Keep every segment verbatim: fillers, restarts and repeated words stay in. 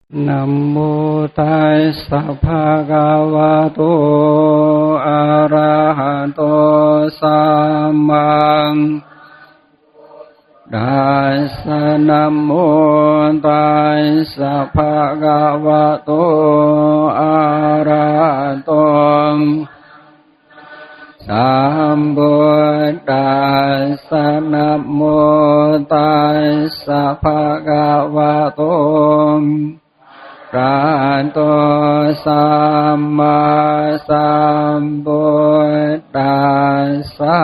Nam mô Tassa Bhagavato Arahato Samma Tassa. Nam mô Tassa Bhagavato Arahato Sambuddhassa. Nam mô Tassa Bhagavato Arahato Samma Sambuddhassa.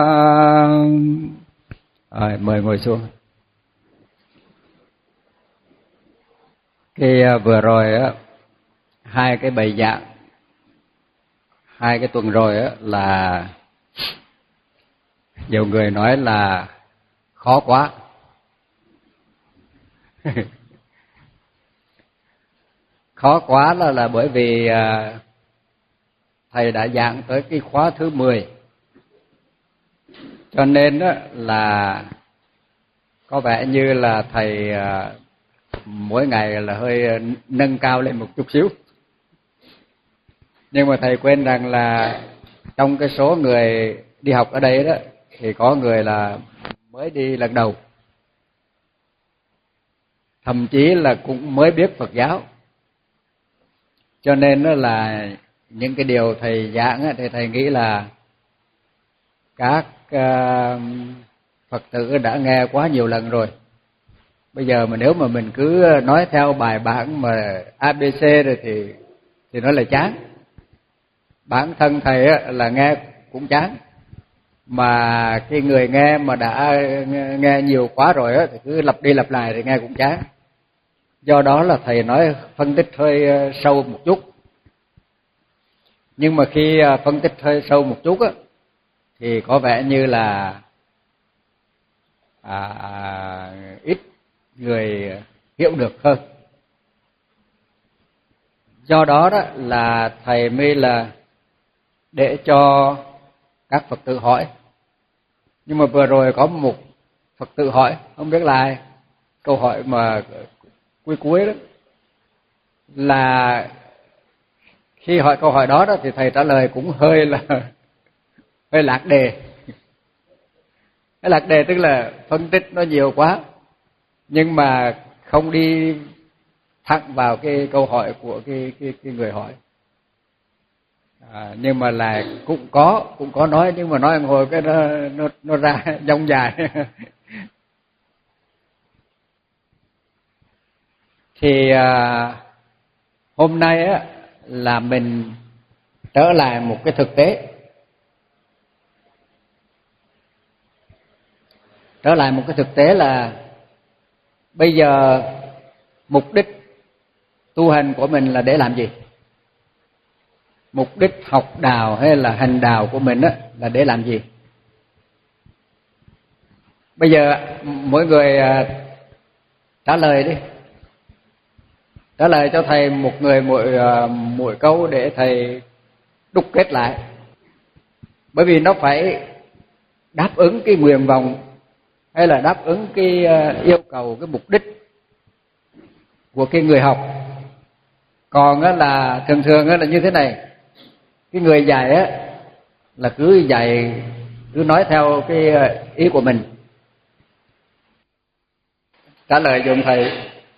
Rồi, mời ngồi xuống. Cái uh, vừa rồi á, hai cái bài giảng, hai cái tuần rồi á là nhiều người nói là khó quá. Khó quá là là bởi vì uh, thầy đã giảng tới cái khóa thứ mười. Cho nên đó là có vẻ như là thầy uh, mỗi ngày là hơi nâng cao lên một chút xíu. Nhưng mà thầy quên rằng là trong cái số người đi học ở đây đó thì có người là mới đi lần đầu, thậm chí là cũng mới biết Phật giáo. Cho nên đó là những cái điều thầy giảng thì thầy nghĩ là các uh, Phật tử đã nghe quá nhiều lần rồi. Bây giờ mà nếu mà mình cứ nói theo bài bản mà a bê xê rồi thì thì nó là chán. Bản thân thầy là nghe cũng chán, mà cái người nghe mà đã nghe nhiều quá rồi thì cứ lặp đi lặp lại thì nghe cũng chán. Do đó là thầy nói phân tích hơi sâu một chút. Nhưng mà khi phân tích hơi sâu một chút á, thì có vẻ như là à, ít người hiểu được hơn. Do đó đó là thầy mới là để cho các Phật tử hỏi. Nhưng mà vừa rồi có một Phật tử hỏi, không biết là ai, câu hỏi mà cuối cuối đó là khi hỏi câu hỏi đó đó thì thầy trả lời cũng hơi là hơi lạc đề. Cái lạc đề tức là phân tích nó nhiều quá, nhưng mà không đi thẳng vào cái câu hỏi của cái cái, cái người hỏi. À, nhưng mà là cũng có cũng có nói, nhưng mà nói một hồi cái nó nó nó ra dông dài. Thì à, hôm nay á là mình trở lại một cái thực tế, trở lại một cái thực tế là bây giờ mục đích tu hành của mình là để làm gì? Mục đích học đạo hay là hành đạo của mình á là để làm gì? Bây giờ mỗi người trả lời đi. Trả lời cho thầy một người mỗi mỗi câu để thầy đúc kết lại. Bởi vì nó phải đáp ứng cái nguyện vọng hay là đáp ứng cái yêu cầu, cái mục đích của cái người học. Còn á là thường thường á là như thế này, cái người dạy á là cứ dạy, cứ nói theo cái ý của mình. Trả lời dùm thầy.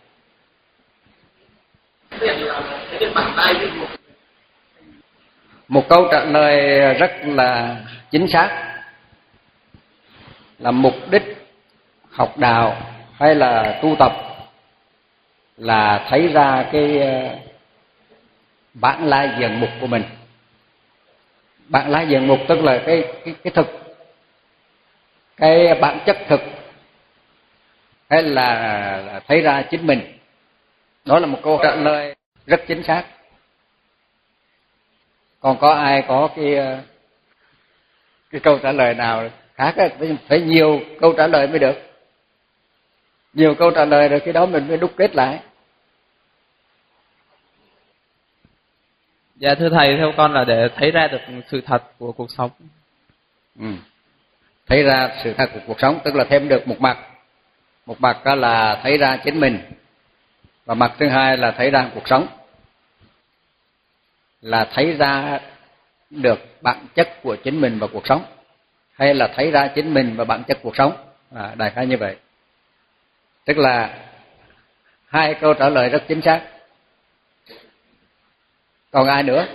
Một câu trả lời rất là chính xác là mục đích học đạo hay là tu tập là thấy ra cái bản lai diện mục của mình. Bản lai diện mục tức là cái cái cái thực, cái bản chất thực, hay là, là thấy ra chính mình. Đó là một câu trả lời rất chính xác. Còn có ai có cái cái câu trả lời nào khác? Phải nhiều câu trả lời mới được. Nhiều câu trả lời rồi khi đó mình mới đúc kết lại. Dạ thưa thầy, theo con là để thấy ra được sự thật của cuộc sống. Ừ. Thấy ra sự thật của cuộc sống tức là thêm được một mặt. Một mặt đó là thấy ra chính mình. Và mặt thứ hai là thấy ra cuộc sống, là thấy ra được bản chất của chính mình và cuộc sống, hay là thấy ra chính mình và bản chất cuộc sống. À, đại khái như vậy. Tức là hai câu trả lời rất chính xác. Còn ai nữa?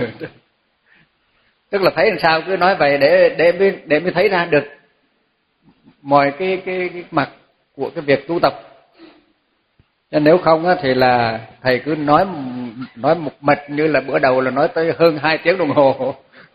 Tức là thấy làm sao cứ nói vậy để để mới để mới thấy ra được mọi cái cái, cái mặt của cái việc tu tập. Chứ nếu không á thì là thầy cứ nói nói một mạch như là bữa đầu là nói tới hơn hai tiếng đồng hồ.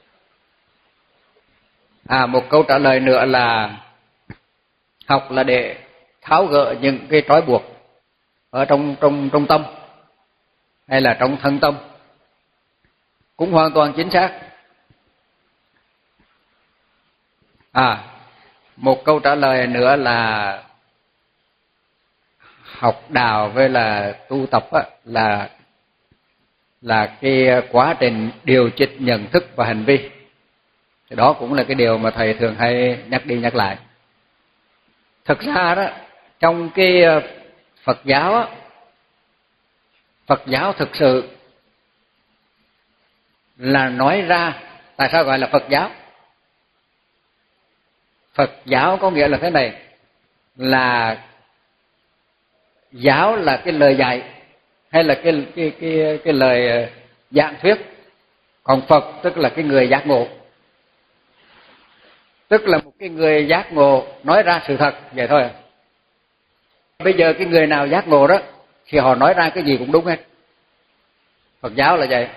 À, một câu trả lời nữa là học là để tháo gỡ những cái trói buộc ở trong trong trong tâm hay là trong thân tâm, cũng hoàn toàn chính xác. À, một câu trả lời nữa là học đạo với là tu tập á, là là cái quá trình điều chỉnh nhận thức và hành vi. Thì đó cũng là cái điều mà thầy thường hay nhắc đi nhắc lại. Thực ra đó, trong cái Phật giáo á, Phật giáo thực sự là nói ra. Tại sao gọi là Phật giáo? Phật giáo có nghĩa là thế này, là giáo là cái lời dạy hay là cái cái cái cái lời giảng thuyết, còn Phật tức là cái người giác ngộ, tức là một cái người giác ngộ nói ra sự thật vậy thôi. Bây giờ cái người nào giác ngộ đó thì họ nói ra cái gì cũng đúng hết. Phật giáo là vậy.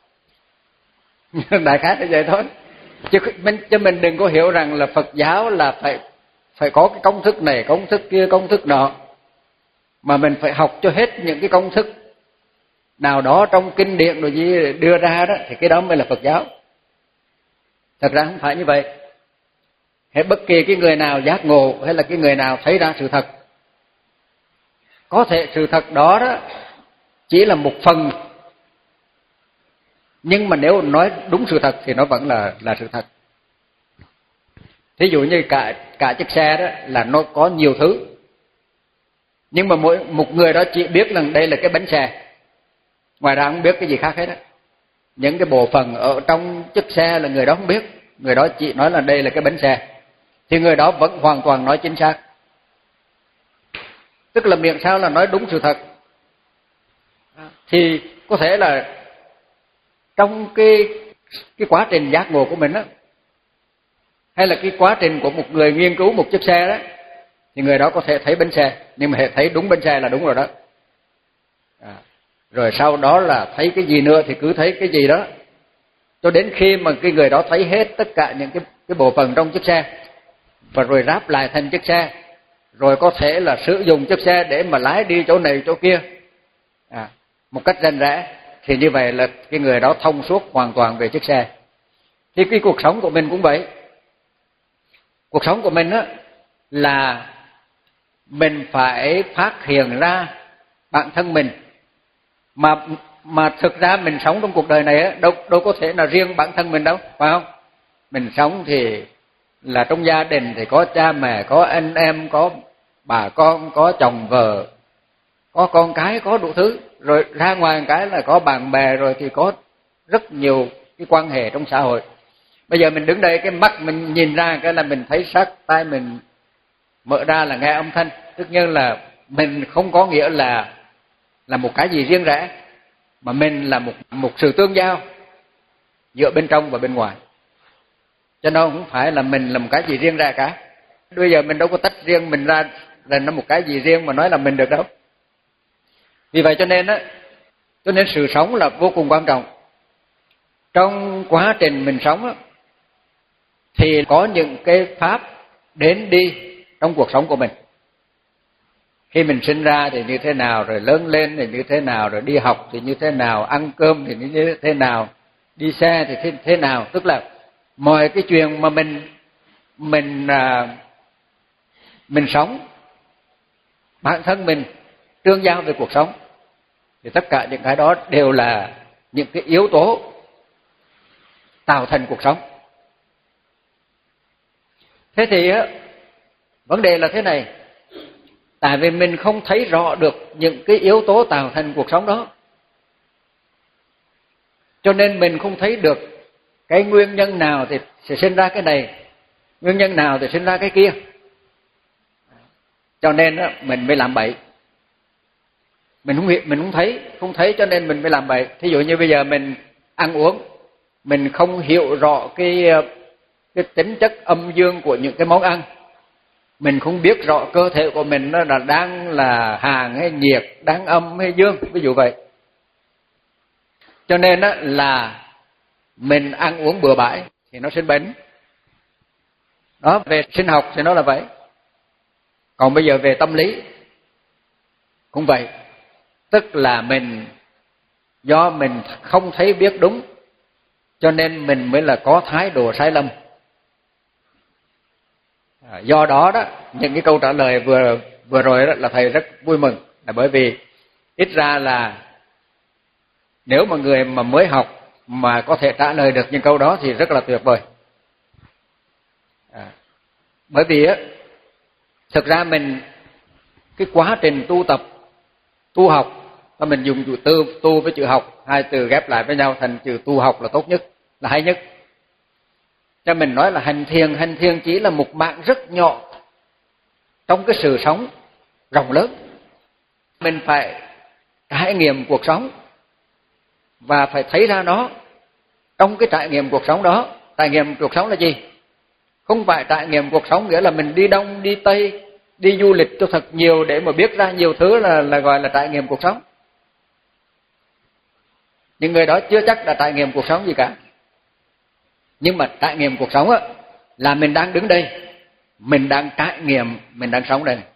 Đại khái là vậy thôi. Chứ mình chứ mình đừng có hiểu rằng là Phật giáo là phải phải có cái công thức này, công thức kia, công thức nọ, mà mình phải học cho hết những cái công thức nào đó trong kinh điển rồi gì đưa ra đó thì cái đó mới là Phật giáo. Thật ra không phải như vậy. Hay bất kỳ cái người nào giác ngộ hay là cái người nào thấy ra sự thật, có thể sự thật đó đó chỉ là một phần, nhưng mà nếu nói đúng sự thật thì nó vẫn là là sự thật. Thí dụ như cả cả chiếc xe đó là nó có nhiều thứ, nhưng mà mỗi một người đó chỉ biết rằng đây là cái bánh xe, ngoài ra không biết cái gì khác hết á. Những cái bộ phận ở trong chiếc xe là người đó không biết, người đó chỉ nói là đây là cái bánh xe, thì người đó vẫn hoàn toàn nói chính xác. Tức là miệng sao là nói đúng sự thật. Thì có thể là trong cái cái quá trình giác ngộ của mình á, hay là cái quá trình của một người nghiên cứu một chiếc xe đó, thì người đó có thể thấy bánh xe, nhưng mà thấy đúng bánh xe là đúng rồi đó. À, rồi sau đó là thấy cái gì nữa thì cứ thấy cái gì đó, cho đến khi mà cái người đó thấy hết tất cả những cái cái bộ phận trong chiếc xe, và rồi ráp lại thành chiếc xe, rồi có thể là sử dụng chiếc xe để mà lái đi chỗ này chỗ kia, à, một cách rành rẽ, thì như vậy là cái người đó thông suốt hoàn toàn về chiếc xe. Thì cái cuộc sống của mình cũng vậy. Cuộc sống của mình á là mình phải phát hiện ra bản thân mình, mà mà thực ra mình sống trong cuộc đời này á, đâu đâu có thể là riêng bản thân mình đâu, phải không? Mình sống thì là trong gia đình thì có cha mẹ, có anh em, có bà con, có chồng vợ, có con cái, có đủ thứ. Rồi ra ngoài một cái là có bạn bè, rồi thì có rất nhiều cái quan hệ trong xã hội. Bây giờ mình đứng đây, cái mắt mình nhìn ra cái là mình thấy sắc, tai mình mở ra là nghe âm thanh. Tất nhiên là mình không có nghĩa là là một cái gì riêng rẽ, mà mình là một một sự tương giao giữa bên trong và bên ngoài. Cho nên không phải là mình là một cái gì riêng ra cả. Bây giờ mình đâu có tách riêng mình ra là nó một cái gì riêng mà nói là mình được đâu. Vì vậy cho nên á, cho nên sự sống là vô cùng quan trọng. Trong quá trình mình sống á, thì có những cái pháp đến đi trong cuộc sống của mình. Khi mình sinh ra thì như thế nào, rồi lớn lên thì như thế nào, rồi đi học thì như thế nào, ăn cơm thì như thế nào, đi xe thì thế, thế nào. Tức là mọi cái chuyện mà mình mình à, mình sống, bản thân mình tương giao về cuộc sống, thì tất cả những cái đó đều là những cái yếu tố tạo thành cuộc sống. Thế thì á, vấn đề là thế này, Tại vì mình không thấy rõ được những cái yếu tố tạo thành cuộc sống đó, cho nên mình không thấy được cái nguyên nhân nào thì sẽ sinh ra cái này, nguyên nhân nào thì sinh ra cái kia. Cho nên đó, mình mới làm bậy. Mình không mình không thấy, không thấy cho nên mình mới làm bậy. Thí dụ như bây giờ mình ăn uống, mình không hiểu rõ cái cái tính chất âm dương của những cái món ăn, mình không biết rõ cơ thể của mình nó là đang là hàn hay nhiệt, đang âm hay dương, ví dụ vậy. Cho nên đó là mình ăn uống bừa bãi thì nó sinh bệnh. Đó, về sinh học thì nó là vậy. Còn bây giờ về tâm lý cũng vậy. Tức là mình do mình không thấy biết đúng, cho nên mình mới là có thái độ sai lầm. Do đó đó, những cái câu trả lời vừa vừa rồi đó là thầy rất vui mừng, là bởi vì ít ra là nếu mà người mà mới học mà có thể trả lời được những câu đó thì rất là tuyệt vời. À, bởi vì á, thực ra mình cái quá trình tu tập, tu học, và mình dùng chữ tu, tu với chữ học, hai từ ghép lại với nhau thành chữ tu học là tốt nhất, là hay nhất. Cho mình nói là hành thiền, hành thiền chỉ là một mảng rất nhỏ trong cái sự sống rộng lớn. Mình phải trải nghiệm cuộc sống và phải thấy ra nó trong cái trải nghiệm cuộc sống đó. Trải nghiệm cuộc sống là gì? Không phải trải nghiệm cuộc sống nghĩa là mình đi đông đi tây, đi du lịch cho thật nhiều để mà biết ra nhiều thứ là là gọi là trải nghiệm cuộc sống. Những người đó chưa chắc đã trải nghiệm cuộc sống gì cả. Nhưng mà trải nghiệm cuộc sống á là mình đang đứng đây, mình đang trải nghiệm, mình đang sống đây.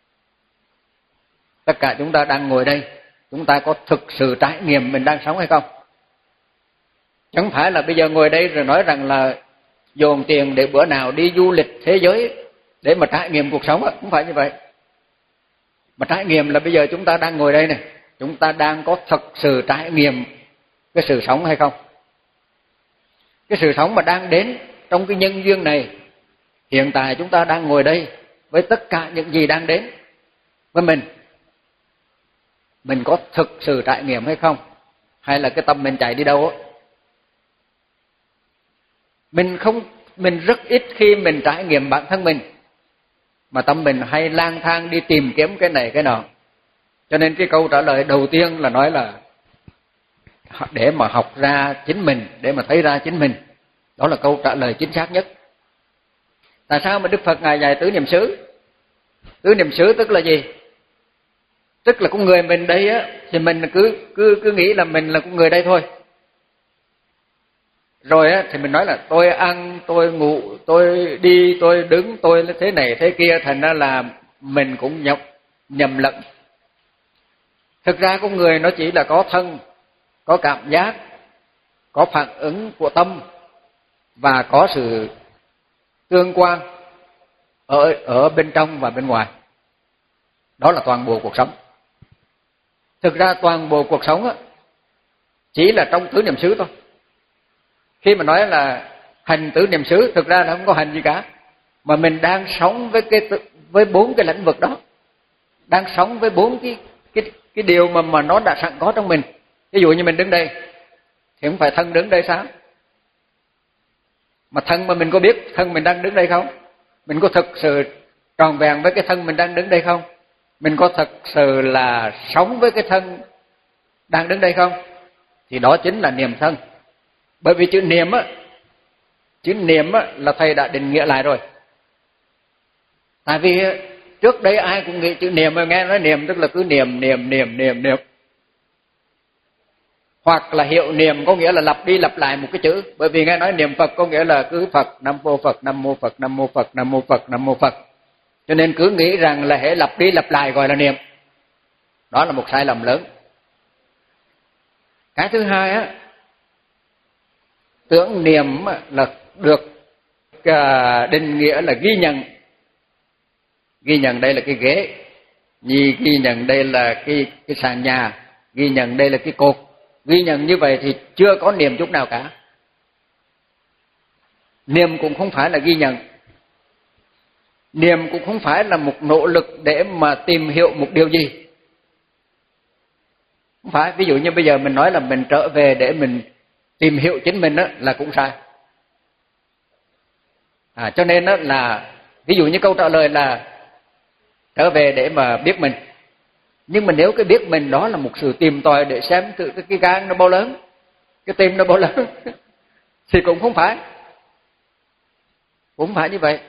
Tất cả chúng ta đang ngồi đây, chúng ta có thực sự trải nghiệm mình đang sống hay không? Chẳng phải là bây giờ ngồi đây rồi nói rằng là dồn tiền để bữa nào đi du lịch thế giới để mà trải nghiệm cuộc sống á, không phải như vậy. Mà trải nghiệm là bây giờ chúng ta đang ngồi đây này, chúng ta đang có thực sự trải nghiệm cái sự sống hay không? Cái sự sống mà đang đến trong cái nhân duyên này, hiện tại chúng ta đang ngồi đây với tất cả những gì đang đến với mình, mình có thực sự trải nghiệm hay không? Hay là cái tâm mình chạy đi đâu á? Mình không, mình rất ít khi mình trải nghiệm bản thân mình, mà tâm mình hay lang thang đi tìm kiếm cái này cái nọ. Cho nên cái câu trả lời đầu tiên là nói là để mà học ra chính mình, để mà thấy ra chính mình. Đó là câu trả lời chính xác nhất. Tại sao mà Đức Phật Ngài dạy tứ niệm xứ? Tứ niệm xứ tức là gì? Tức là con người mình đây á, thì mình cứ cứ cứ nghĩ là mình là con người đây thôi. Rồi á thì mình nói là tôi ăn, tôi ngủ, tôi đi, tôi đứng, tôi thế này thế kia, thành ra là mình cũng nhầm nhầm lẫn. Thực ra con người nó chỉ là có thân, có cảm giác, có phản ứng của tâm và có sự tương quan ở ở bên trong và bên ngoài. Đó là toàn bộ cuộc sống. Thực ra toàn bộ cuộc sống á chỉ là trong tứ niệm xứ thôi. Khi mà nói là hành tứ niệm xứ, thực ra là không có hành gì cả, mà mình đang sống với cái với bốn cái lĩnh vực đó, đang sống với bốn cái cái cái điều mà mà nó đã sẵn có trong mình. Ví dụ như mình đứng đây thì không phải thân đứng đây sao? Mà thân mà mình có biết thân mình đang đứng đây không? Mình có thực sự tròn vẹn với cái thân mình đang đứng đây không? Mình có thực sự là sống với cái thân đang đứng đây không? Thì đó chính là niệm thân. Bởi vì chữ niệm á, chữ niệm á là thầy đã định nghĩa lại rồi. Tại vì trước đây ai cũng nghĩ chữ niệm, mà nghe nói niệm tức là cứ niệm niệm niệm niệm niệm. Hoặc là hiệu niệm có nghĩa là lặp đi lặp lại một cái chữ. Bởi vì nghe nói niệm Phật có nghĩa là cứ Phật, Nam Mô Phật, Nam Mô Phật, Nam Mô Phật, Nam Mô Phật, Nam Mô Phật. Cho nên cứ nghĩ rằng là hễ lặp đi lặp lại gọi là niệm. Đó là một sai lầm lớn. Cái thứ hai á, tưởng niệm là được định nghĩa là ghi nhận. Ghi nhận đây là cái ghế, ghi ghi nhận đây là cái cái sàn nhà, ghi nhận đây là cái cột. Ghi nhận như vậy thì chưa có niệm chút nào cả. Niệm cũng không phải là ghi nhận. Niệm cũng không phải là một nỗ lực để mà tìm hiểu một điều gì. Không phải, ví dụ như bây giờ mình nói là mình trở về để mình tìm hiểu chính mình đó, là cũng sai. À, cho nên đó là ví dụ như câu trả lời là trở về để mà biết mình. Nhưng mà nếu cái biết mình đó là một sự tìm tòi để xem thử cái gan nó bao lớn, cái tim nó bao lớn thì cũng không phải. Cũng không phải như vậy.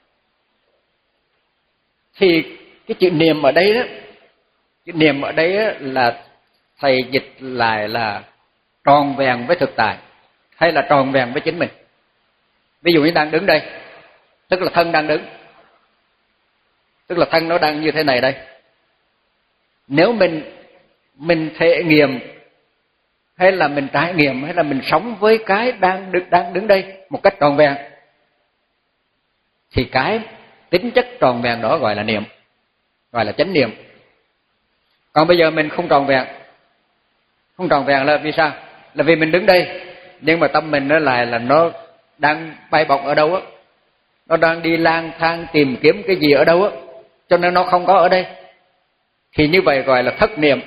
Thì cái chữ niệm ở đây đó, cái niệm ở đây đó là thầy dịch lại là tròn vẹn với thực tại hay là tròn vẹn với chính mình. Ví dụ như đang đứng đây, tức là thân đang đứng, tức là thân nó đang như thế này đây. Nếu mình mình thể nghiệm hay là mình trải nghiệm hay là mình sống với cái đang đứng đang đứng đây một cách tròn vẹn, thì cái tính chất tròn vẹn đó gọi là niệm, gọi là chánh niệm. Còn bây giờ mình không tròn vẹn, không tròn vẹn là vì sao? Là vì mình đứng đây nhưng mà tâm mình nó lại là nó đang bay bổng ở đâu á, nó đang đi lang thang tìm kiếm cái gì ở đâu á, cho nên nó không có ở đây. Thì như vậy gọi là thất niệm.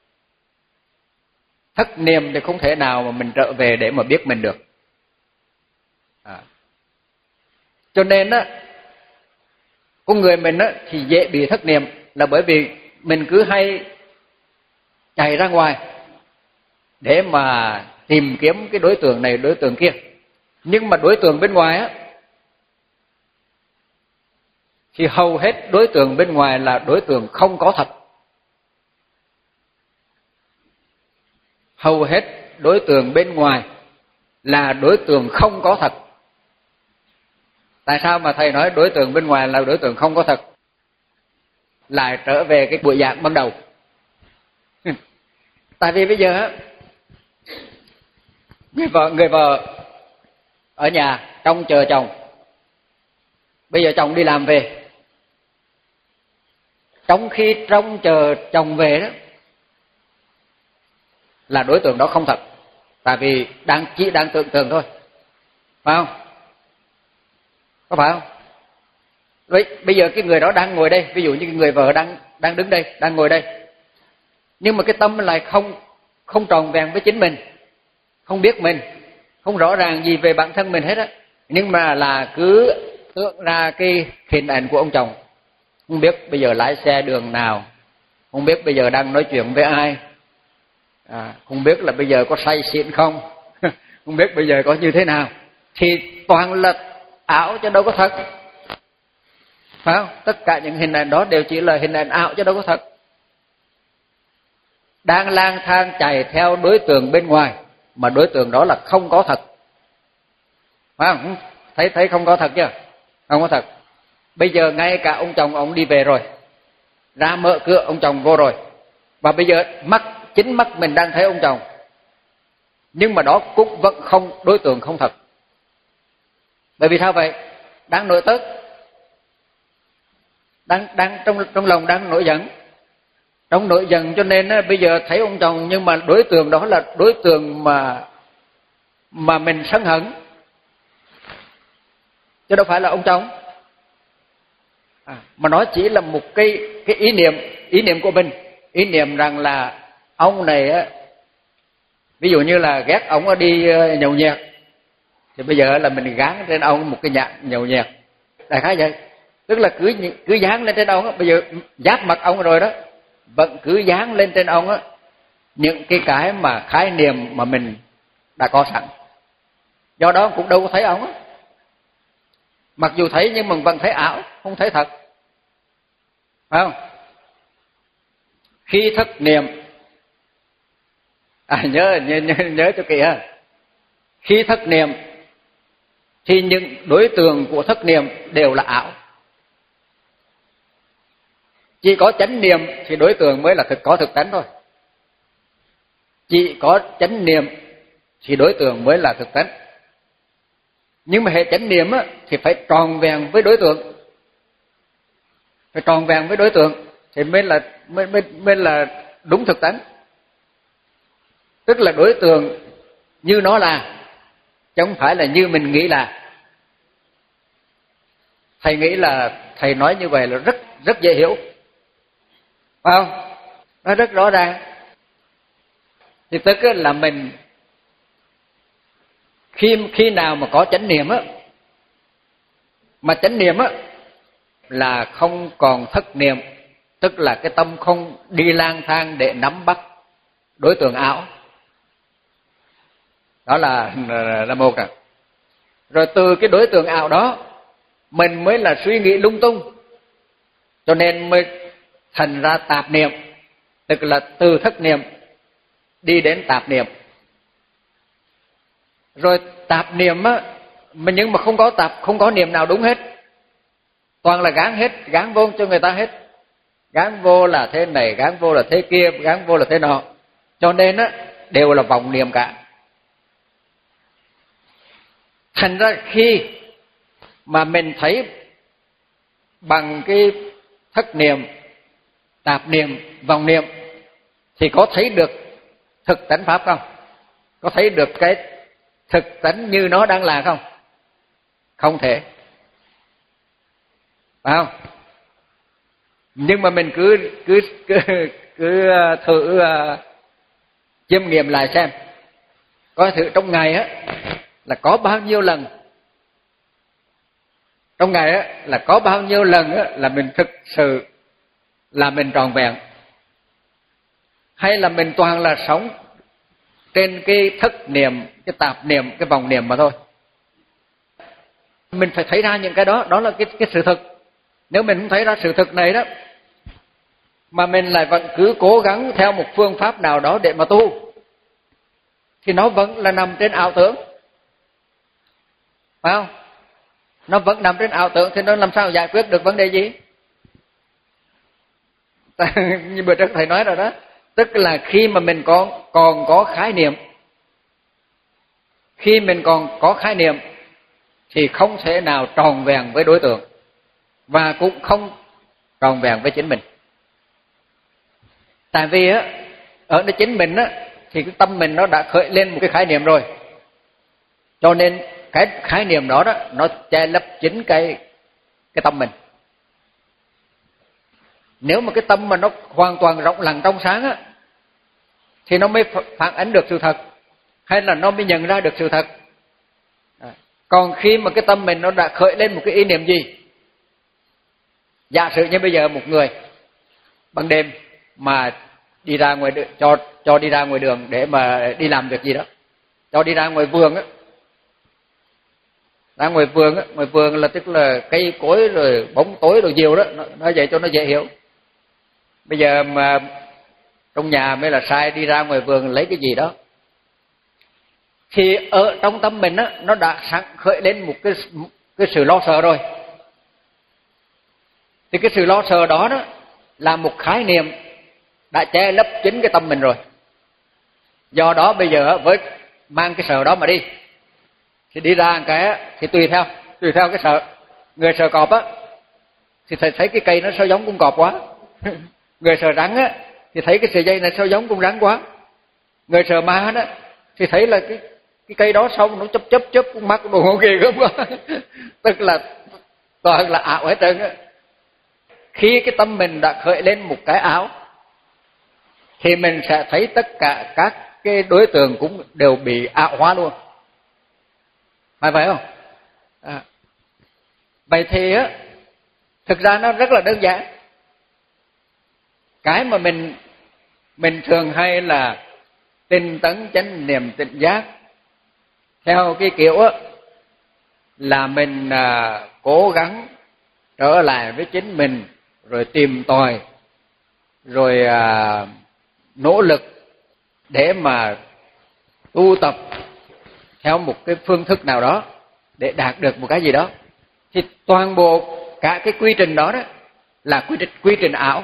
Thất niệm thì không thể nào mà mình trở về để mà biết mình được. À. Cho nên á, con người mình á thì dễ bị thất niệm là bởi vì mình cứ hay chạy ra ngoài để mà tìm kiếm cái đối tượng này đối tượng kia. Nhưng mà đối tượng bên ngoài á thì hầu hết đối tượng bên ngoài là đối tượng không có thật. Hầu hết đối tượng bên ngoài là đối tượng không có thật. Tại sao mà thầy nói đối tượng bên ngoài là đối tượng không có thật? Lại trở về cái buổi giảng ban đầu. Tại vì bây giờ á, người vợ người vợ ở nhà trông chờ chồng. Bây giờ chồng đi làm về. Trong khi trông chờ chồng về đó là đối tượng đó không thật. Tại vì đang chỉ đang tưởng tượng thôi. Phải không? Có phải không? Vậy bây giờ cái người đó đang ngồi đây, ví dụ như cái người vợ đang đang đứng đây, đang ngồi đây. Nhưng mà cái tâm lại không không tròn vẹn với chính mình, không biết mình, không rõ ràng gì về bản thân mình hết á. Nhưng mà là cứ tưởng ra cái hình ảnh của ông chồng. Không biết bây giờ lái xe đường nào, không biết bây giờ đang nói chuyện với ai, à, không biết là bây giờ có say xỉn không, không biết bây giờ có như thế nào. Thì toàn là ảo chứ đâu có thật. Phải không? Tất cả những hình ảnh đó đều chỉ là hình ảnh ảo chứ đâu có thật. Đang lang thang chạy theo đối tượng bên ngoài mà đối tượng đó là không có thật. Phải không? Thấy thấy không có thật chưa? Không có thật. Bây giờ ngay cả ông chồng ông đi về rồi, ra mở cửa ông chồng vô rồi, và bây giờ mắt chính mắt mình đang thấy ông chồng, nhưng mà đó cũng vẫn không đối tượng không thật. Bởi vì sao vậy? Đang nổi tức, đang đang trong trong lòng đang nổi giận, trong nổi giận cho nên á, bây giờ thấy ông chồng nhưng mà đối tượng đó là đối tượng mà mà mình sân hận, chứ đâu phải là ông chồng. À, mà nó chỉ là một cái cái ý niệm ý niệm của mình, ý niệm rằng là ông này á, ví dụ như là ghét ông đi nhậu nhẹt, thì bây giờ là mình gán trên ông một cái nhạc nhậu nhẹt, đại khái vậy. Tức là cứ cứ dán lên trên ông á, bây giờ giáp mặt ông rồi đó, vẫn cứ dán lên trên ông á những cái cái mà khái niệm mà mình đã có sẵn. Do đó cũng đâu có thấy ông á. Mặc dù thấy nhưng mà vẫn thấy ảo, không thấy thật. Phải không? Khi thất niệm, à nhớ nhớ nhớ, nhớ cho kỹ ha. Khi thất niệm thì những đối tượng của thất niệm đều là ảo. Chỉ có chánh niệm thì đối tượng mới là thực có thực tánh thôi. Chỉ có chánh niệm thì đối tượng mới là thực tánh. Nhưng mà hệ chánh niệm á, thì phải tròn vẹn với đối tượng, phải tròn vẹn với đối tượng thì mới là mới mới, mới là đúng thực tánh. Tức là đối tượng như nó là, chứ không phải là như mình nghĩ là. Thầy nghĩ là thầy nói như vậy là rất rất dễ hiểu, phải không? Nó rất rõ ràng. Thì tức là mình khi khi nào mà có chánh niệm á, mà chánh niệm á là không còn thất niệm, tức là cái tâm không đi lang thang để nắm bắt đối tượng ảo. Đó là là một à. Rồi từ cái đối tượng ảo đó mình mới là suy nghĩ lung tung, cho nên mới thành ra tạp niệm, tức là từ thất niệm đi đến tạp niệm. Rồi tạp niệm á, mà nhưng mà không có tạp, không có niệm nào đúng hết, toàn là gán hết, gán vô cho người ta hết. Gán vô là thế này, gán vô là thế kia, gán vô là thế nọ, cho nên á đều là vọng niệm cả. Thành ra khi mà mình thấy bằng cái thất niệm, tạp niệm, vọng niệm thì có thấy được thực tánh pháp không? Có thấy được cái thực tánh như nó đang là không? Không thể, phải không? Nhưng mà mình cứ cứ cứ, cứ thử uh, chiêm nghiệm lại xem, coi thử trong ngày á là có bao nhiêu lần, trong ngày á là có bao nhiêu lần á là mình thực sự là mình tròn vẹn, hay là mình toàn là sống trên cái thất niệm, cái tạp niệm, cái vọng niệm mà thôi. Mình phải thấy ra những cái đó, đó là cái cái sự thực. Nếu mình không thấy ra sự thực này đó, mà mình lại vẫn cứ cố gắng theo một phương pháp nào đó để mà tu, thì nó vẫn là nằm trên ảo tưởng, phải không? Nó vẫn nằm trên ảo tưởng, thì nó làm sao giải quyết được vấn đề gì? Như bữa trước thầy nói rồi đó, tức là khi mà mình còn còn có khái niệm, khi mình còn có khái niệm thì không thể nào tròn vẹn với đối tượng, và cũng không tròn vẹn với chính mình. Tại vì á, ở nơi chính mình á thì cái tâm mình nó đã khởi lên một cái khái niệm rồi, cho nên cái khái niệm đó đó nó che lấp chính cái cái tâm mình. Nếu mà cái tâm mà nó hoàn toàn rộng lặng trong sáng á, thì nó mới phản ánh được sự thật, hay là nó mới nhận ra được sự thật. Còn khi mà cái tâm mình nó đã khởi lên một cái ý niệm gì, giả sử như bây giờ một người ban đêm mà đi ra ngoài đường, cho cho đi ra ngoài đường để mà đi làm việc gì đó, cho đi ra ngoài vườn á, ra ngoài vườn á, ngoài vườn là tức là cây cối rồi bóng tối rồi nhiều đó, nói vậy cho nó dễ hiểu. Bây giờ mà trong nhà mới là sai, đi ra ngoài vườn lấy cái gì đó, thì ở trong tâm mình á nó đã sẵn khởi lên một cái cái sự lo sợ rồi. Thì cái sự lo sợ đó đó là một khái niệm đã che lấp chính cái tâm mình rồi. Do đó bây giờ với mang cái sợ đó mà đi, thì đi ra cái thì tùy theo tùy theo cái sợ. Người sợ cọp á thì thấy, thấy cái cây nó sao giống con cọp quá. Người sợ rắn á thì thấy cái sợi dây này sao giống con rắn quá. Người sợ ma đó thì thấy là cái cái cây đó sao nó chớp chớp chớp con mắt đồ ngu kia gớm quá. Tức là toàn là ảo hết trơn á. Khi cái tâm mình đã khởi lên một cái ảo thì mình sẽ thấy tất cả các cái đối tượng cũng đều bị ảo hóa luôn, phải phải không? À. Vậy thì á, thực ra nó rất là đơn giản. Cái mà mình mình thường hay là tinh tấn chánh niệm tỉnh giác, theo cái kiểu á là mình à, cố gắng trở lại với chính mình, rồi tìm tòi, rồi à, nỗ lực để mà tu tập theo một cái phương thức nào đó để đạt được một cái gì đó, thì toàn bộ cả cái quy trình đó đó là quy trình quy trình ảo.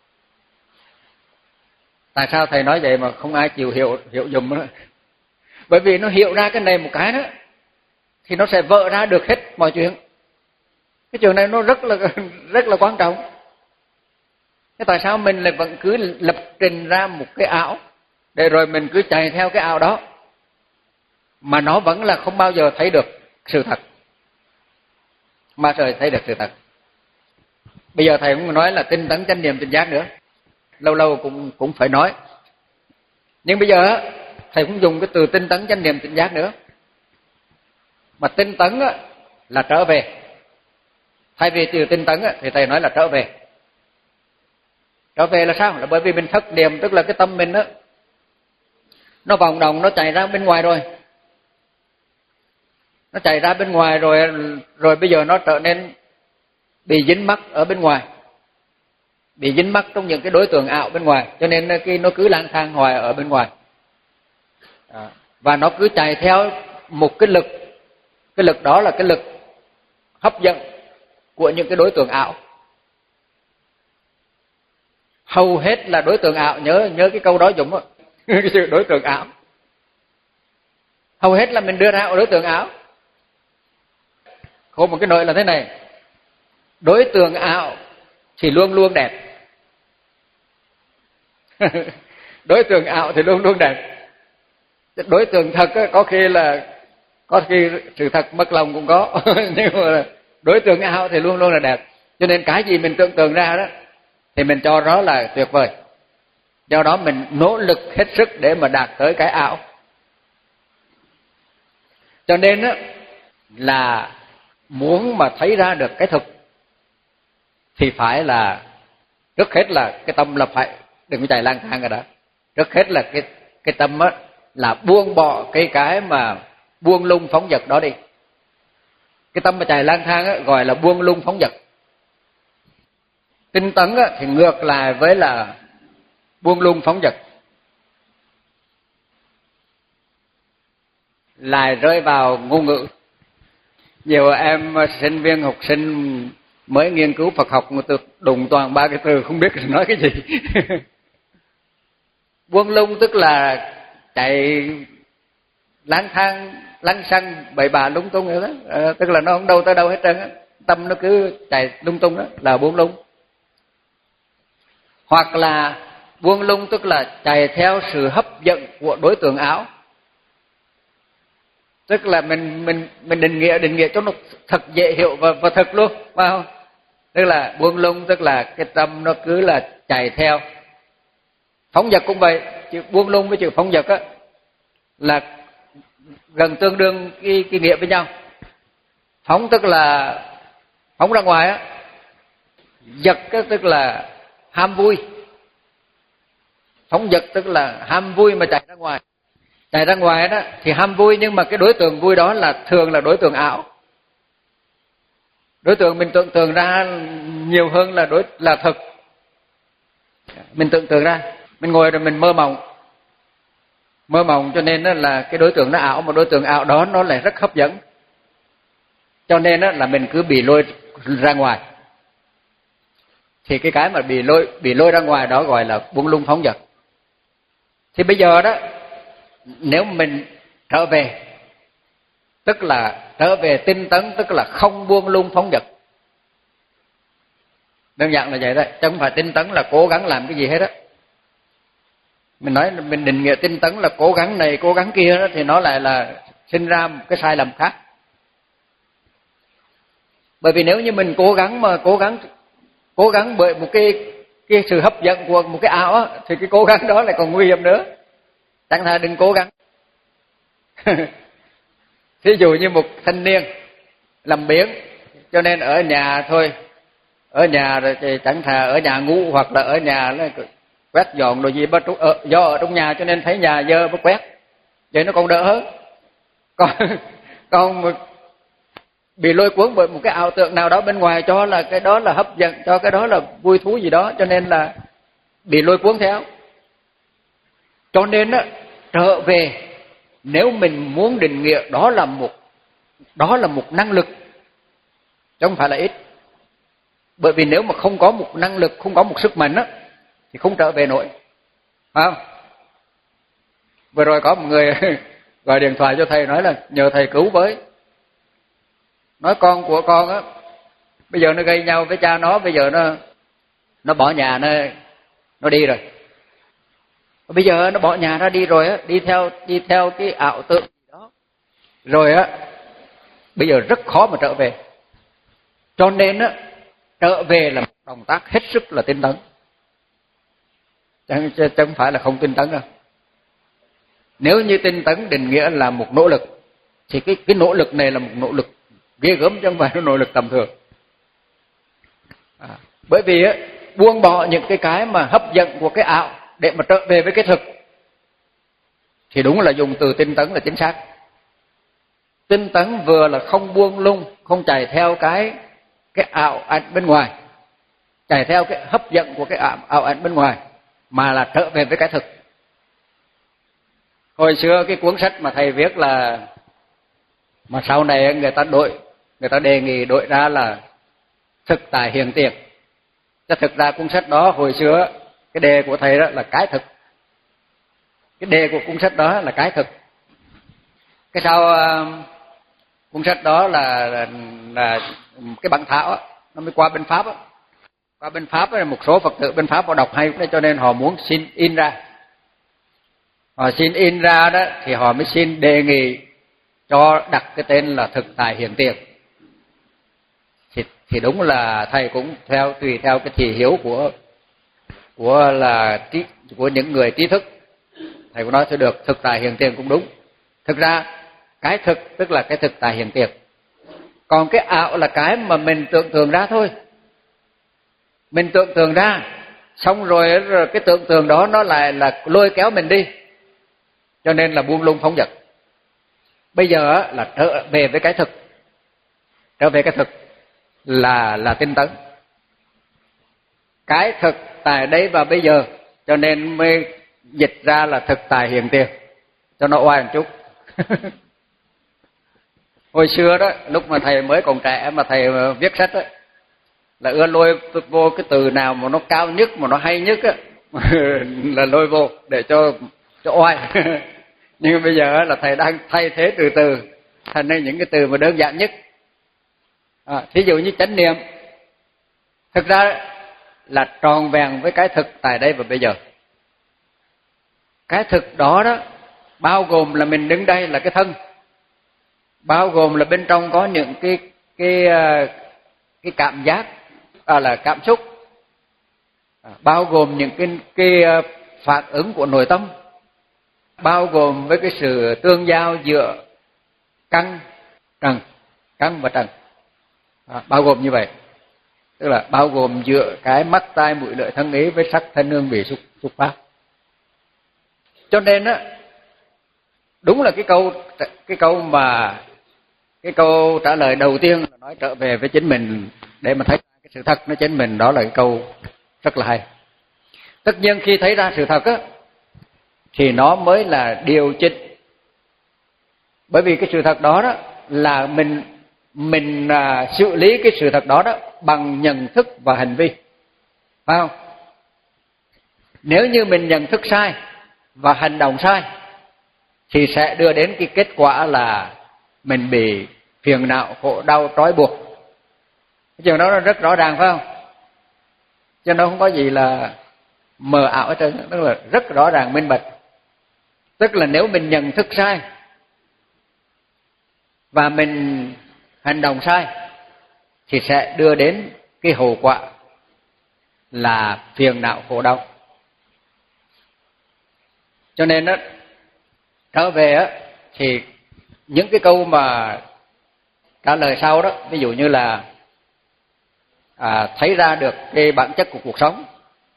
Tại sao thầy nói vậy mà không ai chịu hiểu hiểu dùm nữa? Bởi vì nó hiểu ra cái này một cái đó thì nó sẽ vỡ ra được hết mọi chuyện. Cái chuyện này nó rất là rất là quan trọng. Thế tại sao mình lại vẫn cứ lập trình ra một cái ảo để rồi mình cứ chạy theo cái ảo đó mà nó vẫn là không bao giờ thấy được sự thật? mà rồi thấy được sự thật. Bây giờ thầy cũng nói là tinh tấn chánh niệm tỉnh giác nữa, lâu lâu cũng cũng phải nói. Nhưng bây giờ thầy cũng dùng cái từ tinh tấn chánh niệm tỉnh giác nữa. Mà tinh tấn là trở về. Thay vì từ tinh tấn thì thầy nói là trở về. Trở về là sao? Là bởi vì mình thất niệm, tức là cái tâm mình đó nó vòng đồng, nó chạy ra bên ngoài rồi. Nó chạy ra bên ngoài rồi, rồi bây giờ nó trở nên bị dính mắc ở bên ngoài, bị dính mắc trong những cái đối tượng ảo bên ngoài, cho nên cái nó cứ lang thang hoài ở bên ngoài. À, và nó cứ chạy theo một cái lực, cái lực đó là cái lực hấp dẫn của những cái đối tượng ảo. Hầu hết là đối tượng ảo, nhớ nhớ cái câu đó Dũng á, cái sự đối tượng ảo. Hầu hết là mình đưa ra đối tượng ảo. Có một cái nội là thế này, đối tượng ảo thì luôn luôn đẹp. Đối tượng ảo thì luôn luôn đẹp. Đối tượng thật á, có khi là có khi sự thật mất lòng cũng có. Nhưng mà đối tượng ảo thì luôn luôn là đẹp. Cho nên cái gì mình tưởng tượng ra đó thì mình cho đó là tuyệt vời. Do đó mình nỗ lực hết sức để mà đạt tới cái ảo. Cho nên á, là muốn mà thấy ra được cái thực thì phải là trước hết là cái tâm là phải đừng có chạy lang thang rồi đó. Trước hết là cái cái tâm á là buông bỏ cái cái mà buông lung phóng dật đó đi. Cái tâm mà chạy lang thang á gọi là buông lung phóng dật. Tinh tấn á thì ngược lại với là buông lung phóng dật. Lại rơi vào ngôn ngữ. Nhiều em sinh viên học sinh mới nghiên cứu Phật học mà tôi đụng toàn ba cái từ không biết nói cái gì. Buông lung tức là chạy lang thang, lăng xăng, bậy bạ lung tung vậy đó. À, tức là nó không đâu tới đâu hết trơn á. Tâm nó cứ chạy lung tung đó là buông lung. Hoặc là buông lung tức là chạy theo sự hấp dẫn của đối tượng ảo. Tức là mình mình mình định nghĩa định nghĩa cho nó thật dễ hiểu và và thật luôn, phải không? Tức là buông lung tức là cái tâm nó cứ là chạy theo. Phóng dật cũng vậy, chữ buông lung với chữ phóng dật á là gần tương đương cái cái nghĩa với nhau. Phóng tức là phóng ra ngoài á, dật tức là ham vui. Phóng dật tức là ham vui mà chạy ra ngoài. Chạy ra ngoài đó thì ham vui, nhưng mà cái đối tượng vui đó là thường là đối tượng ảo. Đối tượng mình tưởng tượng ra nhiều hơn là đối là thực. Mình tưởng tượng ra, mình ngồi rồi mình mơ mộng. Mơ mộng cho nên là cái đối tượng nó ảo, mà đối tượng ảo đó nó lại rất hấp dẫn. Cho nên là mình cứ bị lôi ra ngoài. Thì cái cái mà bị lôi bị lôi ra ngoài đó gọi là buông lung phóng dật. Thì bây giờ đó, nếu mình trở về, tức là trở về tinh tấn, tức là không buông lung phóng dật. Đơn giản là vậy đấy, chứ không phải tinh tấn là cố gắng làm cái gì hết á. Mình nói mình định nghĩa tinh tấn là cố gắng này cố gắng kia đó, thì nó lại là sinh ra một cái sai lầm khác. Bởi vì nếu như mình cố gắng mà cố gắng cố gắng bởi một cái cái sự hấp dẫn của một cái ảo á, thì cái cố gắng đó lại còn nguy hiểm nữa. Chẳng thà đừng cố gắng. Ví dụ như một thanh niên làm biếng, cho nên ở nhà thôi, ở nhà rồi thì chẳng thà ở nhà ngủ, hoặc là ở nhà là quét dọn đồ gì bất ở, do ở trong nhà cho nên thấy nhà dơ mới quét, vậy nó còn đỡ hơn. Còn còn bị lôi cuốn bởi một cái ảo tưởng nào đó bên ngoài, cho là cái đó là hấp dẫn, cho cái đó là vui thú gì đó, cho nên là bị lôi cuốn theo. Cho nên á, trở về nếu mình muốn định nghĩa đó là một đó là một năng lực, chứ không phải là ít. Bởi vì nếu mà không có một năng lực, không có một sức mạnh á, thì không trở về nổi, phải không? Vừa rồi có một người gọi điện thoại cho thầy nói là nhờ thầy cứu với. Nói con của con á, bây giờ nó gây nhau với cha nó, bây giờ nó nó bỏ nhà nó nó đi rồi. Bây giờ nó bỏ nhà ra đi rồi á, đi theo đi theo cái ảo tưởng đó. Rồi á, bây giờ rất khó mà trở về. Cho nên á, trở về là một động tác hết sức là tinh tấn, chứ, chứ, chứ không phải là không tinh tấn đâu. Nếu như tinh tấn định nghĩa là một nỗ lực, thì cái cái nỗ lực này là một nỗ lực ghê gớm, chứ không phải là nỗ lực tầm thường. À, bởi vì á, buông bỏ những cái cái mà hấp dẫn của cái ảo để mà trở về với cái thực, thì đúng là dùng từ tinh tấn là chính xác. Tinh tấn vừa là không buông lung, không chạy theo cái cái ảo ảnh bên ngoài, chạy theo cái hấp dẫn của cái ảo, ảo ảnh bên ngoài, mà là trở về với cái thực. Hồi xưa cái cuốn sách mà thầy viết là, mà sau này người ta đổi, người ta đề nghị đổi ra là thực tại hiện tiền. Chứ thực ra cuốn sách đó hồi xưa cái đề của thầy đó là cái thực, cái đề của cuốn sách đó là cái thực. Cái sau cuốn sách đó là là, là cái bản thảo đó, nó mới qua bên Pháp đó. Qua bên Pháp là một số Phật tử bên Pháp họ đọc hay, cho nên họ muốn xin in ra. Họ xin in ra đó thì họ mới xin đề nghị cho đặt cái tên là thực tại hiện tiền. Thì, thì đúng là thầy cũng theo tùy theo cái thị hiếu của của là trí, của những người trí thức, thầy cũng nói thôi được, thực tại hiện tiền cũng đúng. Thực ra cái thực tức là cái thực tại hiện tiền, còn cái ảo là cái mà mình tưởng tượng ra thôi. Mình tưởng tượng ra xong rồi, rồi cái tưởng tượng đó nó lại là lôi kéo mình đi, cho nên là buông lung phóng dật. Bây giờ là trở về với cái thực, trở về cái thực là là tinh tấn. Cái thực tại đây và bây giờ, cho nên mới dịch ra là thực tại hiện tiền, cho nó oai một chút. Hồi xưa đó, lúc mà thầy mới còn trẻ mà thầy viết sách đó, là ưa lôi vô cái từ nào mà nó cao nhất, mà nó hay nhất á, là lôi vô để cho cho oai. Nhưng bây giờ là thầy đang thay thế từ từ thành nên những cái từ mà đơn giản nhất. À, thí dụ như chánh niệm, thực ra là tròn vẹn với cái thực tại đây và bây giờ. Cái thực đó đó bao gồm là mình đứng đây là cái thân, bao gồm là bên trong có những cái cái cái cảm giác, à, là cảm xúc, à, bao gồm những cái cái phản ứng của nội tâm, bao gồm với cái sự tương giao giữa căn trần, căn và trần, à, bao gồm như vậy. Tức là bao gồm giữa cái mắt tai mũi lưỡi thân ý với sắc thân hương vị xúc xúc pháp. Cho nên á, đúng là cái câu cái câu mà cái câu trả lời đầu tiên là nói trở về với chính mình để mà thấy cái sự thật nó chính mình, đó là cái câu rất là hay. Tất nhiên khi thấy ra sự thật á thì nó mới là điều chỉnh, bởi vì cái sự thật đó đó là mình mình à, xử lý cái sự thật đó đó bằng nhận thức và hành vi, phải không? Nếu như mình nhận thức sai và hành động sai thì sẽ đưa đến cái kết quả là mình bị phiền não, khổ đau, trói buộc. Cái chuyện đó nó rất rõ ràng, phải không? Chứ nó không có gì là mờ ảo hết trơn, tức là rất rõ ràng minh bạch. Tức là nếu mình nhận thức sai và mình hành động sai thì sẽ đưa đến cái hậu quả là phiền não, khổ đau. Cho nên đó, trở về á thì những cái câu mà trả lời sau đó, ví dụ như là à, thấy ra được cái bản chất của cuộc sống,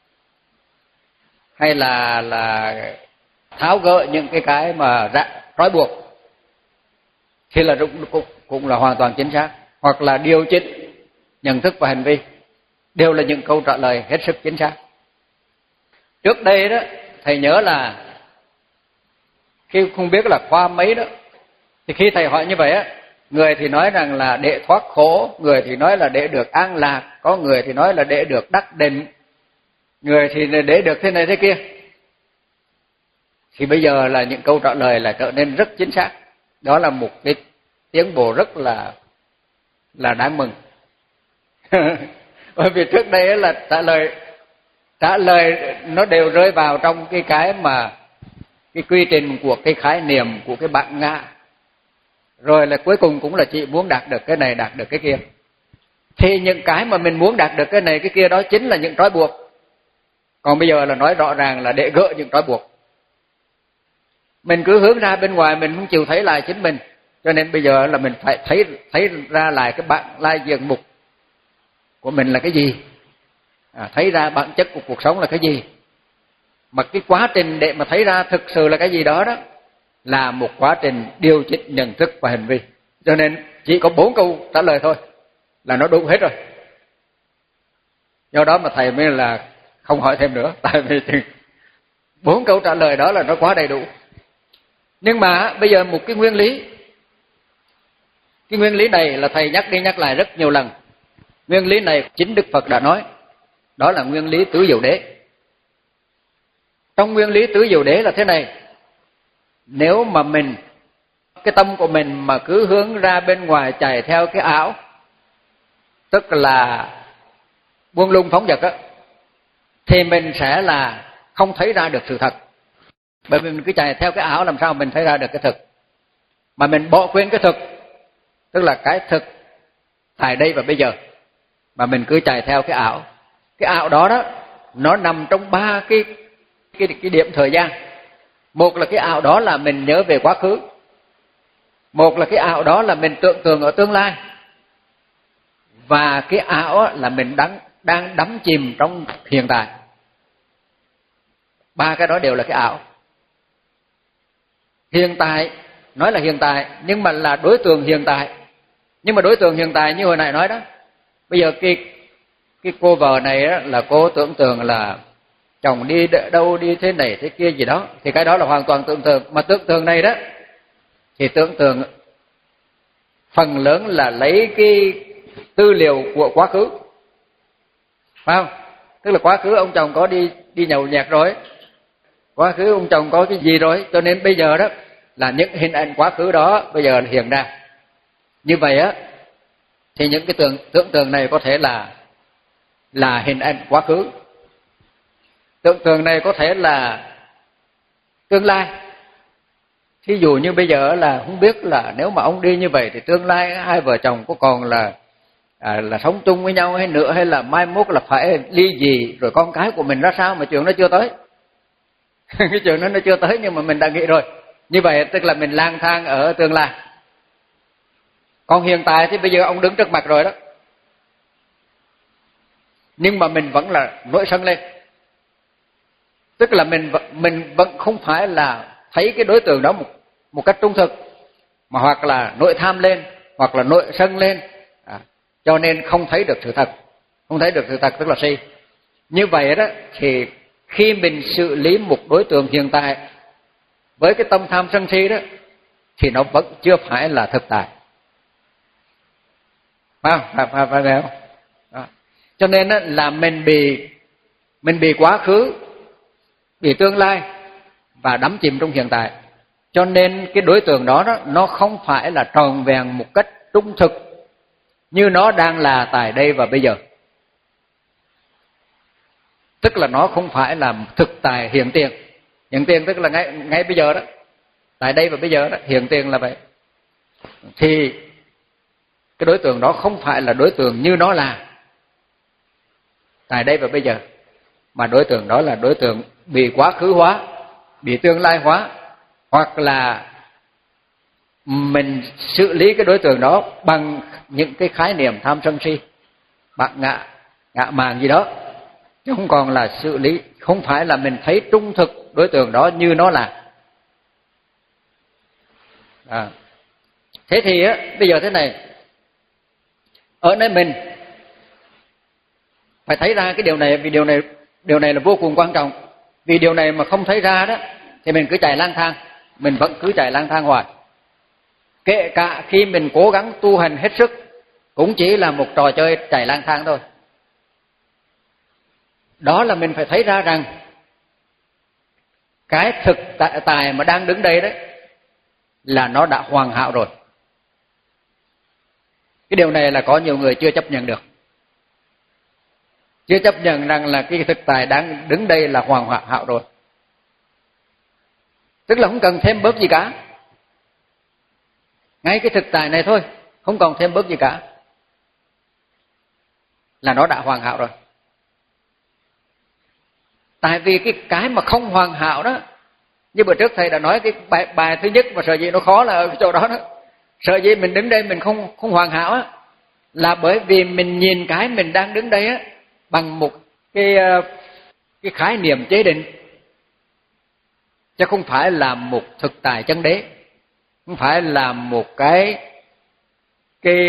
hay là là tháo gỡ những cái cái mà trói buộc, thì là cũng, cũng là hoàn toàn chính xác. Hoặc là điều chỉnh nhận thức và hành vi, đều là những câu trả lời hết sức chính xác. Trước đây đó thầy nhớ là khi không biết là khoa mấy đó, thì khi thầy hỏi như vậy á, người thì nói rằng là để thoát khổ, người thì nói là để được an lạc, có người thì nói là để được đắc định, người thì để được thế này thế kia. Thì bây giờ là những câu trả lời là trở nên rất chính xác. Đó là một cái tiến bộ rất là là đáng mừng. Bởi vì trước đây là trả lời trả lời nó đều rơi vào trong cái cái mà cái quy trình của cái khái niệm của cái bản ngã, rồi là cuối cùng cũng là chỉ muốn đạt được cái này, đạt được cái kia. thì những cái mà mình muốn đạt được cái này cái kia đó chính là những trói buộc. Còn bây giờ là nói rõ ràng là để gỡ những trói buộc. Mình cứ hướng ra bên ngoài, mình không chịu thấy lại chính mình, cho nên bây giờ là mình phải thấy thấy ra lại cái bản lai diện mục của mình là cái gì, à, thấy ra bản chất của cuộc sống là cái gì. Mà cái quá trình để mà thấy ra thực sự là cái gì đó đó là một quá trình điều chỉnh nhận thức và hành vi. Cho nên chỉ có bốn câu trả lời thôi là nó đúng hết rồi. Do đó mà thầy mới là không hỏi thêm nữa, tại vì bốn câu trả lời đó là nó quá đầy đủ. Nhưng mà bây giờ một cái nguyên lý, cái nguyên lý này là thầy nhắc đi nhắc lại rất nhiều lần. Nguyên lý này chính Đức Phật đã nói, đó là nguyên lý tứ diệu đế. Trong nguyên lý tứ diệu đế là thế này: nếu mà mình, cái tâm của mình mà cứ hướng ra bên ngoài chạy theo cái ảo, tức là buông lung phóng dật á, thì mình sẽ là không thấy ra được sự thật. Bởi vì mình cứ chạy theo cái ảo, làm sao mình thấy ra được cái thực. Mà mình bỏ quên cái thực, tức là cái thực tại đây và bây giờ, mà mình cứ chạy theo cái ảo. Cái ảo đó đó, nó nằm trong ba cái, cái, cái điểm thời gian. Một là cái ảo đó là mình nhớ về quá khứ. Một là cái ảo đó là mình tưởng tượng ở tương lai. Và cái ảo là mình đang, đang đắm chìm trong hiện tại. Ba cái đó đều là cái ảo. Hiện tại, nói là hiện tại, nhưng mà là đối tượng hiện tại. Nhưng mà đối tượng hiện tại như hồi nãy nói đó, bây giờ cái, cái cô vợ này đó, là cô tưởng tượng là chồng đi đâu, đi thế này thế kia gì đó, thì cái đó là hoàn toàn tưởng tượng. Mà tưởng tượng này đó thì tưởng tượng phần lớn là lấy cái tư liệu của quá khứ, phải không? Tức là quá khứ ông chồng có đi đi nhậu nhẹt rồi, quá khứ ông chồng có cái gì rồi, cho nên bây giờ đó là những hình ảnh quá khứ đó bây giờ hiện ra. Như vậy á thì những cái tưởng tưởng tượng này có thể là là hình ảnh quá khứ. Tưởng tượng này có thể là tương lai. Thí dụ như bây giờ là không biết là nếu mà ông đi như vậy thì tương lai hai vợ chồng có còn là à, là sống chung với nhau hay nữa, hay là mai mốt là phải ly dị, rồi con cái của mình ra sao, mà chuyện nó chưa tới. Cái chuyện đó nó chưa tới nhưng mà mình đã nghĩ rồi. Như vậy tức là mình lang thang ở tương lai. Còn hiện tại thì bây giờ ông đứng trước mặt rồi đó, nhưng mà mình vẫn là nổi sân lên. Tức là mình mình vẫn không phải là thấy cái đối tượng đó một một cách trung thực, mà hoặc là nổi tham lên, hoặc là nổi sân lên, à, cho nên không thấy được sự thật. Không thấy được sự thật tức là si. Như vậy đó thì khi mình xử lý một đối tượng hiện tại với cái tâm tham sân si đó, thì nó vẫn chưa phải là thực tại. Phải không? Phải, phải, phải, phải không? Đó. Cho nên đó, là mình bị mình bị quá khứ, bị tương lai và đắm chìm trong hiện tại. Cho nên cái đối tượng đó, đó nó không phải là tròn vẹn một cách trung thực như nó đang là tại đây và bây giờ. Tức là nó không phải là thực tại hiện tiền. Hiện tiền tức là ngay, ngay bây giờ đó, tại đây và bây giờ đó, hiện tiền là vậy. Thì cái đối tượng đó không phải là đối tượng như nó là tại đây và bây giờ, mà đối tượng đó là đối tượng bị quá khứ hóa, bị tương lai hóa, hoặc là mình xử lý cái đối tượng đó bằng những cái khái niệm tham sân si, bạc ngạ, ngạ mạn gì đó, chứ không còn là xử lý, không phải là mình thấy trung thực đối tượng đó như nó là. À. Thế thì á, bây giờ thế này, ở nơi mình phải thấy ra cái điều này, vì điều này điều này là vô cùng quan trọng. Vì điều này mà không thấy ra đó thì mình cứ chạy lang thang, mình vẫn cứ chạy lang thang hoài. Kể cả khi mình cố gắng tu hành hết sức cũng chỉ là một trò chơi chạy lang thang thôi. Đó là mình phải thấy ra rằng cái thực tại, tại mà đang đứng đây đấy là nó đã hoàn hảo rồi. Cái điều này là có nhiều người chưa chấp nhận được. Chưa chấp nhận rằng là cái thực tại đang đứng đây là hoàn hảo rồi. Tức là không cần thêm bớt gì cả. Ngay cái thực tại này thôi, không còn thêm bớt gì cả. là nó đã hoàn hảo rồi. Tại vì cái cái mà không hoàn hảo đó, như bữa trước thầy đã nói, cái bài, bài thứ nhất mà sở dĩ nó khó là ở cái chỗ đó đó. Sở dĩ mình đứng đây mình không không hoàn hảo á, là bởi vì mình nhìn cái mình đang đứng đây á bằng một cái cái khái niệm chế định, chứ không phải là một thực tại chân đế, không phải là một cái cái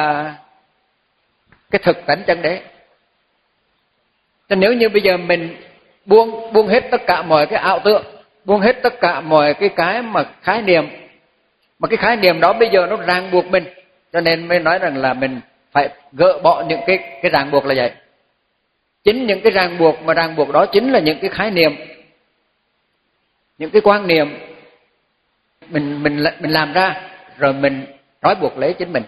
cái thực tánh chân đế. Cho nếu như bây giờ mình buông buông hết tất cả mọi cái ảo tưởng, buông hết tất cả mọi cái cái mà khái niệm, mà cái khái niệm đó bây giờ nó ràng buộc mình, cho nên mới nói rằng là mình phải gỡ bỏ những cái cái ràng buộc là vậy. Chính những cái ràng buộc mà ràng buộc đó chính là những cái khái niệm, những cái quan niệm mình mình mình làm ra rồi mình trói buộc lấy chính mình.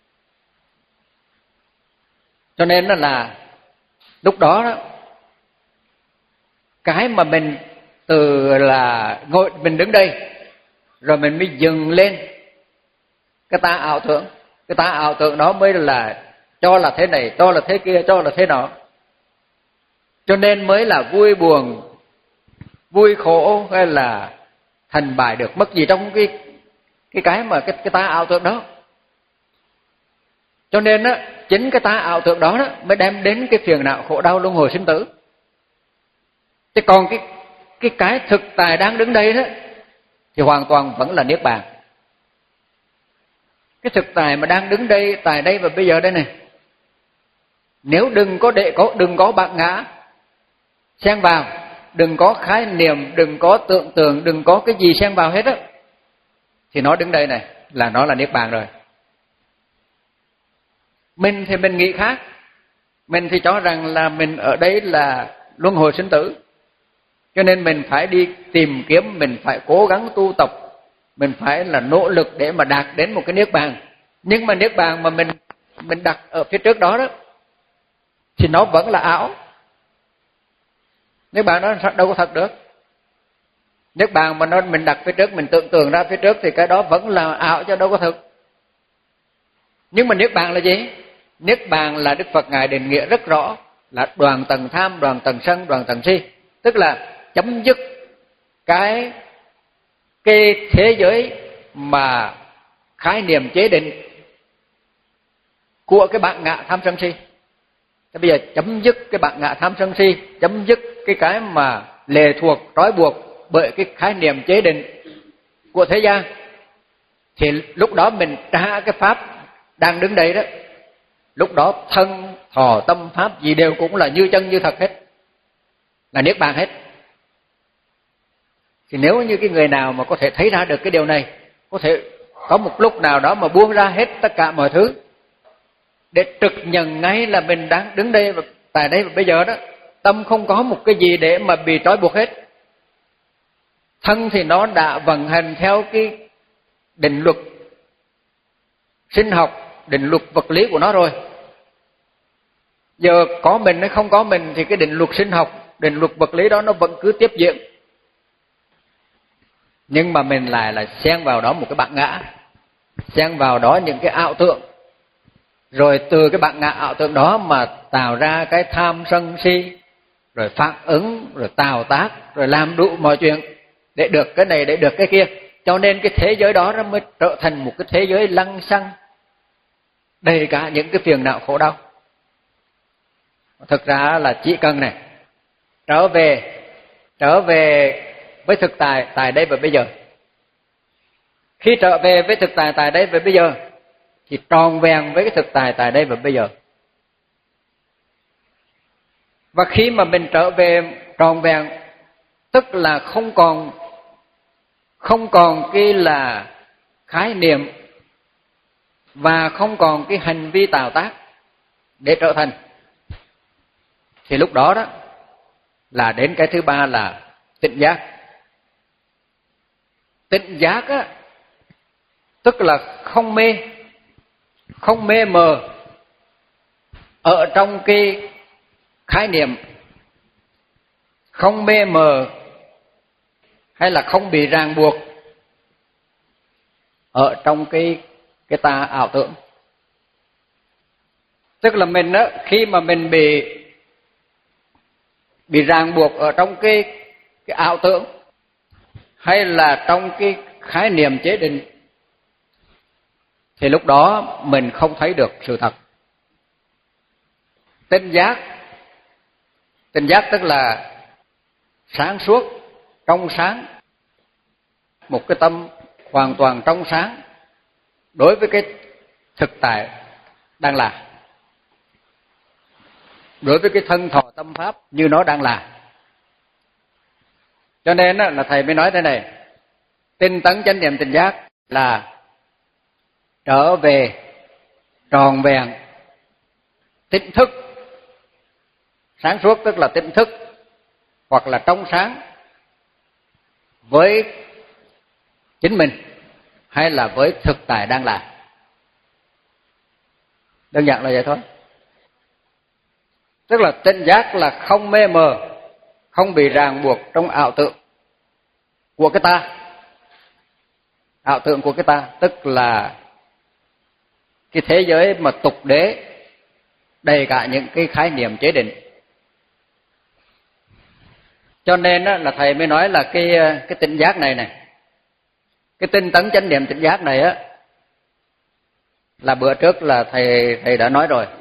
Cho nên là lúc đó đó, cái mà mình từ là ngồi mình đứng đây rồi mình mới dừng lên cái ta ảo tưởng, cái ta ảo tưởng đó mới là cho là thế này, cho là thế kia, cho là thế nọ. Cho nên mới là vui buồn, vui khổ hay là thành bại được mất gì trong cái cái cái mà cái cái ta ảo tưởng đó. Cho nên á, chính cái ta ảo tưởng đó, đó mới đem đến cái phiền não khổ đau luân hồi sinh tử. Chứ còn cái cái cái thực tại đang đứng đây đó thì hoàn toàn vẫn là niết bàn. Cái thực tại mà đang đứng đây, tại đây và bây giờ đây này, nếu đừng có để có đừng có bạc ngã xen vào, đừng có khái niệm, đừng có tưởng tượng, đừng có cái gì xen vào hết á, thì nó đứng đây này là nó là niết bàn rồi. Mình thì mình nghĩ khác, mình thì cho rằng là mình ở đây là luân hồi sinh tử, cho nên mình phải đi tìm kiếm, mình phải cố gắng tu tập, mình phải là nỗ lực để mà đạt đến một cái niết bàn. Nhưng mà niết bàn mà mình mình đặt ở phía trước đó đó thì nó vẫn là ảo. Niết bàn nó đâu có thật được. Niết bàn mà nó mình đặt phía trước, mình tưởng tượng ra phía trước thì cái đó vẫn là ảo chứ đâu có thực. Nhưng mà niết bàn là gì? Niết bàn là Đức Phật ngài định nghĩa rất rõ là đoạn tầng tham, đoạn tầng sân, đoạn tầng si, tức là chấm dứt cái cái thế giới mà khái niệm chế định của cái bản ngã tham sân si. Thế bây giờ chấm dứt cái bản ngã tham sân si, chấm dứt cái cái mà lệ thuộc trói buộc bởi cái khái niệm chế định của thế gian, thì lúc đó mình trả cái pháp đang đứng đây đó, lúc đó thân thọ tâm pháp gì đều cũng là như chân như thật hết, là niết bàn hết. Thì nếu như cái người nào mà có thể thấy ra được cái điều này, có thể có một lúc nào đó mà buông ra hết tất cả mọi thứ để trực nhận ngay là mình đang đứng đây và tại đây và bây giờ đó, tâm không có một cái gì để mà bị trói buộc hết. Thân thì nó đã vận hành theo cái định luật sinh học, định luật vật lý của nó rồi. Giờ có mình hay không có mình thì cái định luật sinh học, định luật vật lý đó nó vẫn cứ tiếp diễn. Nhưng mà mình lại là xen vào đó một cái bản ngã, xen vào đó những cái ảo tưởng, rồi từ cái bản ngã ảo tưởng đó mà tạo ra cái tham sân si, rồi phản ứng, rồi tạo tác, rồi làm đủ mọi chuyện để được cái này, để được cái kia. Cho nên cái thế giới đó nó mới trở thành một cái thế giới lăng xăng, đầy cả những cái phiền não khổ đau. Thực ra là chỉ cần này trở về trở về với thực tại tại đây và bây giờ. Khi trở về với thực tại tại đây và bây giờ thì tròn vẹn với cái thực tại tại đây và bây giờ. Và khi mà mình trở về tròn vẹn, tức là không còn không còn cái là khái niệm và không còn cái hành vi tạo tác để trở thành, thì lúc đó đó là đến cái thứ ba là tỉnh giác. Tỉnh giác á, tức là không mê, không mê mờ ở trong cái khái niệm, không mê mờ hay là không bị ràng buộc ở trong cái cái ta ảo tưởng. Tức là mình á, khi mà mình bị bị ràng buộc ở trong cái cái ảo tưởng hay là trong cái khái niệm chế định, thì lúc đó mình không thấy được sự thật. Tinh giác, tinh giác tức là sáng suốt, trong sáng, một cái tâm hoàn toàn trong sáng đối với cái thực tại đang là, đối với cái thân thọ tâm pháp như nó đang là. Cho nên là thầy mới nói thế này, tinh tấn chánh niệm tinh giác là trở về tròn vẹn tỉnh thức. Sáng suốt tức là tỉnh thức hoặc là trong sáng với chính mình hay là với thực tại đang là. Đơn giản là vậy thôi. Tức là tinh giác là không mê mờ, không bị ràng buộc trong ảo tưởng của cái ta. Ảo tưởng của cái ta tức là cái thế giới mà tục đế đầy cả những cái khái niệm chế định. Cho nên là thầy mới nói là cái cái tinh giác này này, cái tinh tấn chánh niệm tinh giác này á, là bữa trước là thầy thầy đã nói rồi.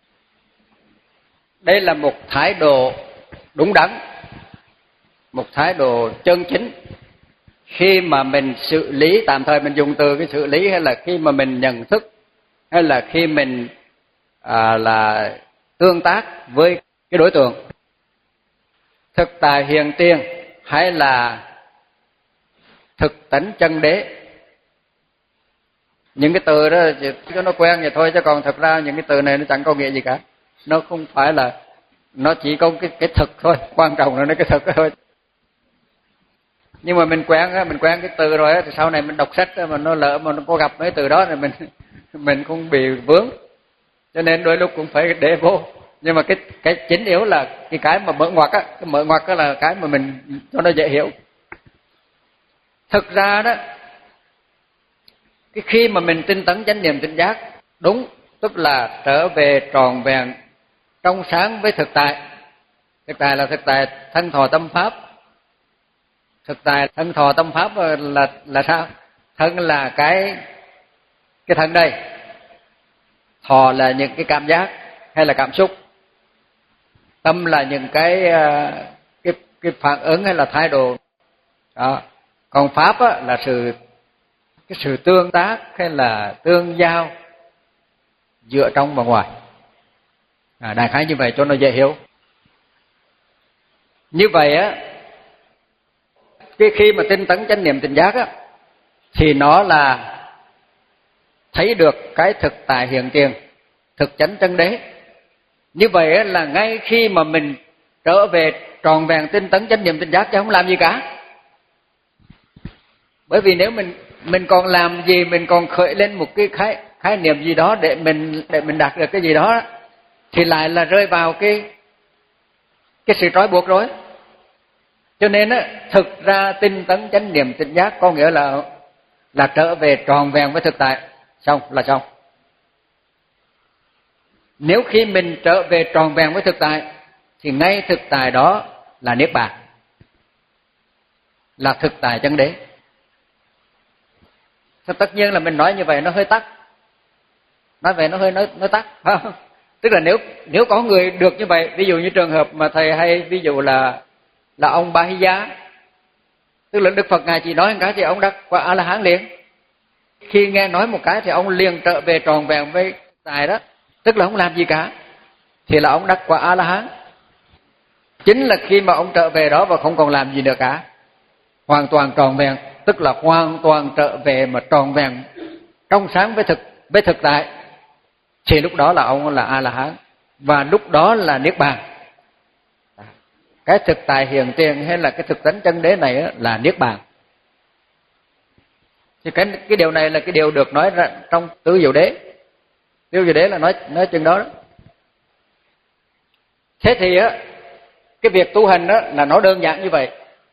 Đây là một thái độ đúng đắn, một thái độ chân chính khi mà mình xử lý, tạm thời mình dùng từ cái xử lý, hay là khi mà mình nhận thức, hay là khi mình à, là tương tác với cái đối tượng thực tại hiện tiền hay là thực tánh chân đế. Những cái từ đó cho nó quen vậy thôi, chứ còn thật ra những cái từ này nó chẳng có nghĩa gì cả. Nó không phải là, nó chỉ có cái cái thực thôi, quan trọng là nó cái thực thôi. Nhưng mà mình quen á, mình quen cái từ rồi á, thì sau này mình đọc sách mà nó lỡ mà nó có gặp mấy từ đó thì mình mình cũng bị vướng. Cho nên đôi lúc cũng phải để vô. Nhưng mà cái cái chính yếu là cái cái mà mở ngoặc á, cái mở ngoặc đó là cái mà mình cho nó dễ hiểu. Thực ra đó, cái khi mà mình tinh tấn chánh niệm tinh giác đúng, tức là trở về tròn vẹn trong sáng với thực tại. Thực tại là thực tại thân thọ tâm pháp. Thực tại thân thọ tâm pháp là là sao? Thân là cái cái thân đây, thọ là những cái cảm giác hay là cảm xúc, tâm là những cái cái cái phản ứng hay là thái độ đó. Còn pháp á, là sự cái sự tương tác hay là tương giao giữa trong và ngoài. À, đại khái như vậy cho nó dễ hiểu. Như vậy á, cái khi mà tinh tấn chánh niệm tinh giác á, thì nó là thấy được cái thực tại hiện tiền, thực chánh chân đế. Như vậy á, là ngay khi mà mình trở về tròn vẹn tinh tấn chánh niệm tinh giác chứ không làm gì cả. Bởi vì nếu mình mình còn làm gì, mình còn khởi lên một cái khái khái niệm gì đó để mình để mình đạt được cái gì đó, thì lại là rơi vào cái cái sự trói buộc rồi. Cho nên á, thực ra tinh tấn chánh niệm tinh giác có nghĩa là là trở về tròn vẹn với thực tại, xong là xong. Nếu khi mình trở về tròn vẹn với thực tại thì ngay thực tại đó là niết bàn, là thực tại chân đế. Tất nhiên là mình nói như vậy nó hơi tắc, nói vậy nó hơi nói, nói tắc, phải không? Tức là nếu nếu có người được như vậy, ví dụ như trường hợp mà thầy hay ví dụ là là ông Ba Hy Giá, tức là Đức Phật ngài chỉ nói một cái thì ông đắc quả A La Hán liền. Khi nghe nói một cái thì ông liền trở về tròn vẹn với tài đó, tức là không làm gì cả, thì là ông đắc quả A La Hán. Chính là khi mà ông trở về đó và không còn làm gì nữa cả, hoàn toàn tròn vẹn, tức là hoàn toàn trở về mà tròn vẹn trong sáng với thực với thực tại, thì lúc đó là ông là A La Hán, và lúc đó là niết bàn. Cái thực tại hiện tiền hay là cái thực tánh chân đế này là niết bàn. Thì cái cái điều này là cái điều được nói ra trong Tứ Diệu Đế. Tứ Diệu Đế là nói nói chừng đó, đó. Thế thì á, cái việc tu hành đó là nó đơn giản như vậy.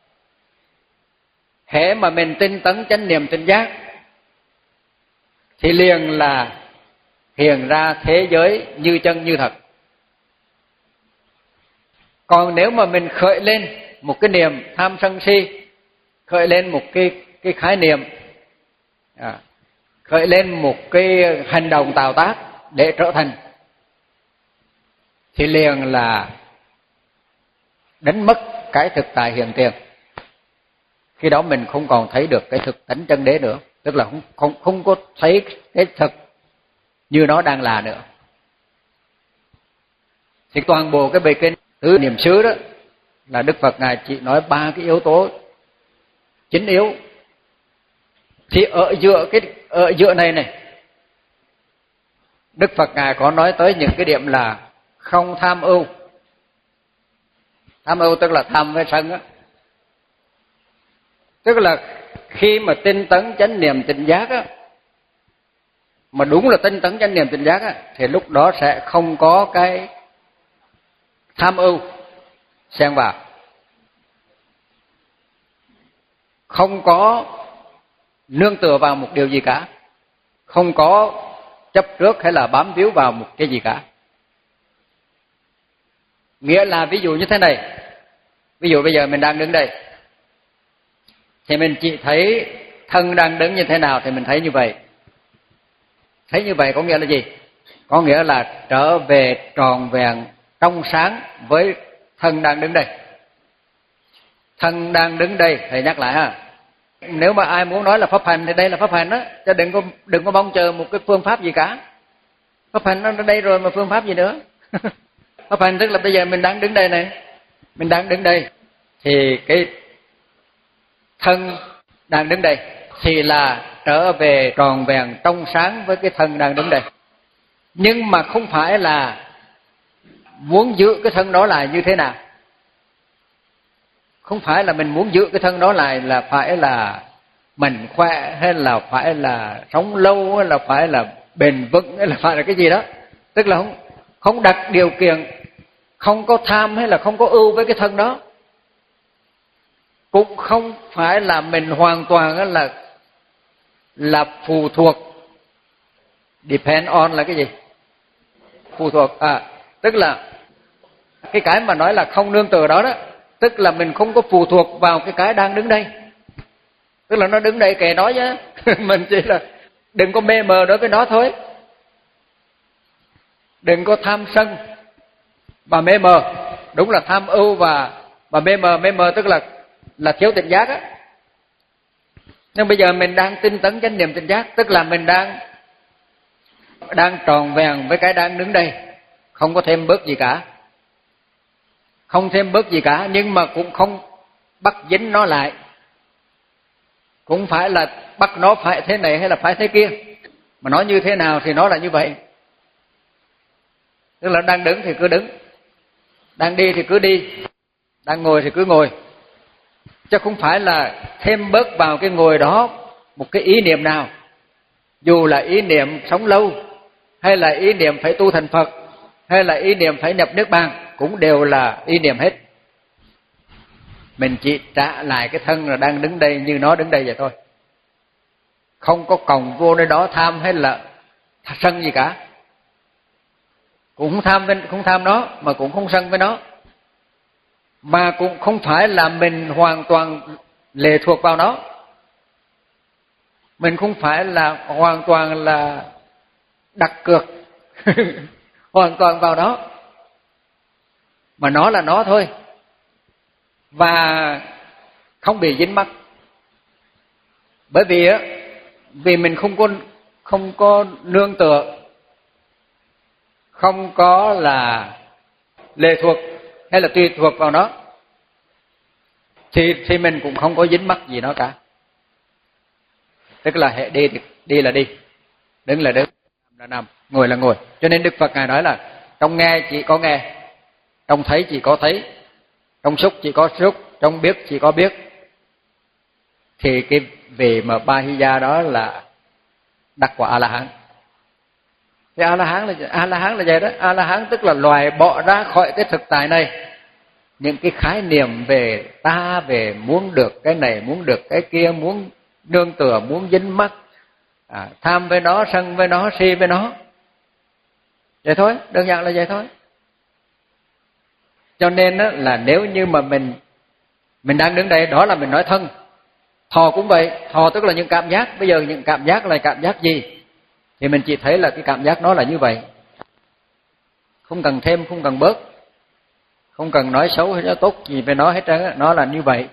Hễ mà mình tinh tấn chánh niệm tinh giác thì liền là hiện ra thế giới như chân như thật. Còn nếu mà mình khởi lên một cái niềm tham sân si, khởi lên một cái cái khái niệm, à, khởi lên một cái hành động tạo tác để trở thành, thì liền là đánh mất cái thực tại hiện tiền. Khi đó mình không còn thấy được cái thực tánh chân đế nữa, tức là không không không có thấy cái thực như nó đang là nữa. Thì toàn bộ cái bài kinh tứ niệm xứ đó là Đức Phật ngài chỉ nói ba cái yếu tố chính yếu. Thì ở giữa cái ở giữa này này, Đức Phật ngài có nói tới những cái điểm là không tham ưu. Tham ưu tức là tham với sân á. Tức là khi mà tinh tấn chánh niệm tỉnh giác á, mà đúng là tinh tấn chánh niệm tỉnh giác á, thì lúc đó sẽ không có cái tham ưu xen vào, không có nương tựa vào một điều gì cả, không có chấp trước hay là bám víu vào một cái gì cả. Nghĩa là ví dụ như thế này, ví dụ bây giờ mình đang đứng đây, thì mình chỉ thấy thân đang đứng như thế nào thì mình thấy như vậy. Thấy như vậy có nghĩa là gì? Có nghĩa là trở về tròn vẹn trong sáng với thân đang đứng đây. Thân đang đứng đây, thầy nhắc lại ha. Nếu mà ai muốn nói là pháp hành thì đây là pháp hành đó, chứ đừng có đừng có mong chờ một cái phương pháp gì cả. Pháp hành nó ở đây rồi mà phương pháp gì nữa? Pháp hành tức là bây giờ mình đang đứng đây này, mình đang đứng đây thì cái thân đang đứng đây thì là trở về tròn vẹn trong sáng với cái thân đang đứng đây. Nhưng mà không phải là muốn giữ cái thân đó lại như thế nào. Không phải là mình muốn giữ cái thân đó lại là phải là mạnh khỏe, hay là phải là sống lâu, hay là phải là bền vững, hay là phải là cái gì đó. Tức là không không đặt điều kiện, không có tham hay là không có ưu với cái thân đó. Cũng không phải là mình hoàn toàn là là phụ thuộc. Depend on là cái gì? Phụ thuộc à, tức là cái cái mà nói là không nương tựa đó đó, tức là mình không có phụ thuộc vào cái cái đang đứng đây. Tức là nó đứng đây kệ nó chứ. Mình chỉ là đừng có mê mờ đối với nó thôi. Đừng có tham sân và mê mờ. Đúng là tham ưu và và mê mờ, mê mờ tức là là thiếu tỉnh giác á. Nhưng bây giờ mình đang tinh tấn chánh niệm tỉnh giác, tức là mình đang đang tròn vẹn với cái đang đứng đây, không có thêm bớt gì cả. Không thêm bớt gì cả, nhưng mà cũng không bắt dính nó lại. Cũng phải là bắt nó phải thế này hay là phải thế kia, mà nó như thế nào thì nó là như vậy. Tức là đang đứng thì cứ đứng, đang đi thì cứ đi, đang ngồi thì cứ ngồi. Chứ không phải là thêm bớt vào cái ngồi đó một cái ý niệm nào. Dù là ý niệm sống lâu, hay là ý niệm phải tu thành Phật, hay là ý niệm phải nhập Niết Bàn, cũng đều là ý niệm hết. Mình chỉ trả lại cái thân là đang đứng đây như nó đứng đây vậy thôi. Không có còng vô nơi đó tham hay là sân gì cả. Cũng không tham, không tham nó, mà cũng không sân với nó. Mà cũng không phải là mình hoàn toàn lệ thuộc vào nó. Mình không phải là hoàn toàn là đặt cược hoàn toàn vào nó, mà nó là nó thôi. Và không bị dính mắc. Bởi vì á, vì mình không có không có nương tựa, không có là lệ thuộc hay là tùy thuộc vào nó, thì thì mình cũng không có dính mắc gì nó cả. Tức là hệ đi thì đi là đi, đứng là đứng, nằm là nằm, ngồi là ngồi. Cho nên Đức Phật ngài nói là trong nghe chỉ có nghe, trong thấy chỉ có thấy, trong xúc chỉ có xúc, trong biết chỉ có biết. Thì cái vị mà Ba-hi-ya đó là đắc quả A-la-hán. Thì A-la-hán là A-la-hán là vậy đó. A-la-hán tức là loại bỏ ra khỏi cái thực tại này những cái khái niệm về ta, về muốn được cái này, muốn được cái kia, muốn nương tựa, muốn dính mắc, à, tham với nó, sân với nó, si với nó. Vậy thôi, đơn giản là vậy thôi. Cho nên đó là nếu như mà mình mình đang đứng đây, đó là mình nói thân. Thọ cũng vậy, thọ tức là những cảm giác. Bây giờ những cảm giác là cảm giác gì? Thì mình chỉ thấy là cái cảm giác nó là như vậy. Không cần thêm, không cần bớt, không cần nói xấu hay nói tốt gì về nó hết trơn, nó là như vậy.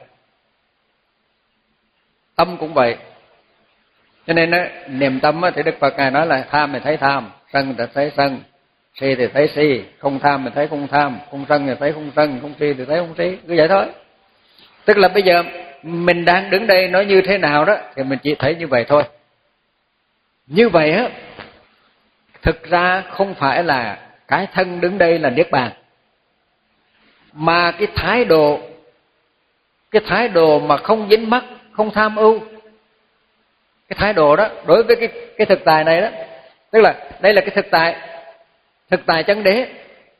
Tâm cũng vậy. Cho nên đó, niệm tâm thì Đức Phật Ngài nói là tham thì thấy tham, sân thì thấy sân, si thì thấy si, không tham thì thấy không tham, không sân thì thấy không sân, không si thì thấy không si, cứ vậy thôi. Tức là bây giờ mình đang đứng đây nói như thế nào đó thì mình chỉ thấy như vậy thôi. Như vậy á, thực ra không phải là cái thân đứng đây là niết bàn, mà cái thái độ, cái thái độ mà không dính mắc, không tham ưu, cái thái độ đó đối với cái cái thực tại này đó, tức là đây là cái thực tại, thực tại chân đế.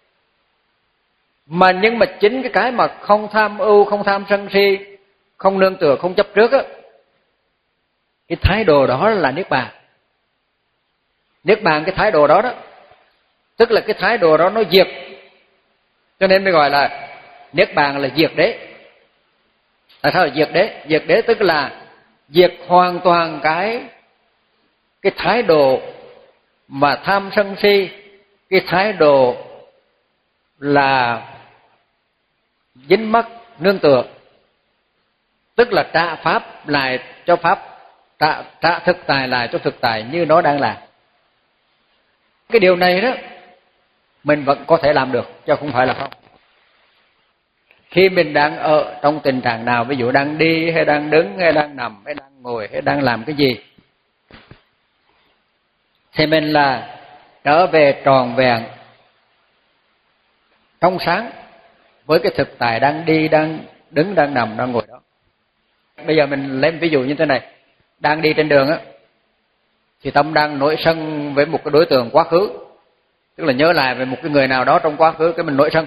Mà nhưng mà chính cái cái mà không tham ưu, không tham sân si, không nương tựa, không chấp trước á, cái thái độ đó là niết bàn. Niết bàn cái thái độ đó đó, tức là cái thái độ đó nó diệt. Cho nên mới gọi là niết bàn là diệt đế. Tại sao là diệt đế? Diệt đế tức là diệt hoàn toàn cái cái thái độ mà tham sân si, cái thái độ là dính mắc nương tựa, tức là trả pháp lại cho pháp, trả, trả thực tại lại cho thực tại như nó đang là. Cái điều này đó mình vẫn có thể làm được, chứ không phải là không. Khi mình đang ở trong tình trạng nào, ví dụ đang đi hay đang đứng hay đang nằm hay đang ngồi hay đang làm cái gì, thì mình là trở về tròn vẹn trong sáng với cái thực tại đang đi, đang đứng, đang nằm, đang ngồi đó. Bây giờ mình lấy ví dụ như thế này, đang đi trên đường á, thì tâm đang nổi sân với một cái đối tượng quá khứ, tức là nhớ lại về một cái người nào đó trong quá khứ, cái mình nổi sân.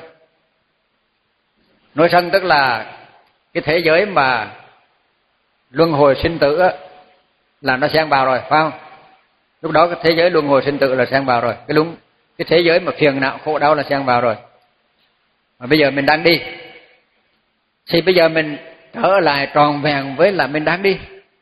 Nổi sân tức là cái thế giới mà luân hồi sinh tử á, là nó xen vào rồi, phải không? Lúc đó cái thế giới luân hồi sinh tử là xen vào rồi, cái đúng cái thế giới mà phiền não khổ đau là xen vào rồi. Mà bây giờ mình đang đi, thì bây giờ mình trở lại tròn vẹn với là mình đang đi,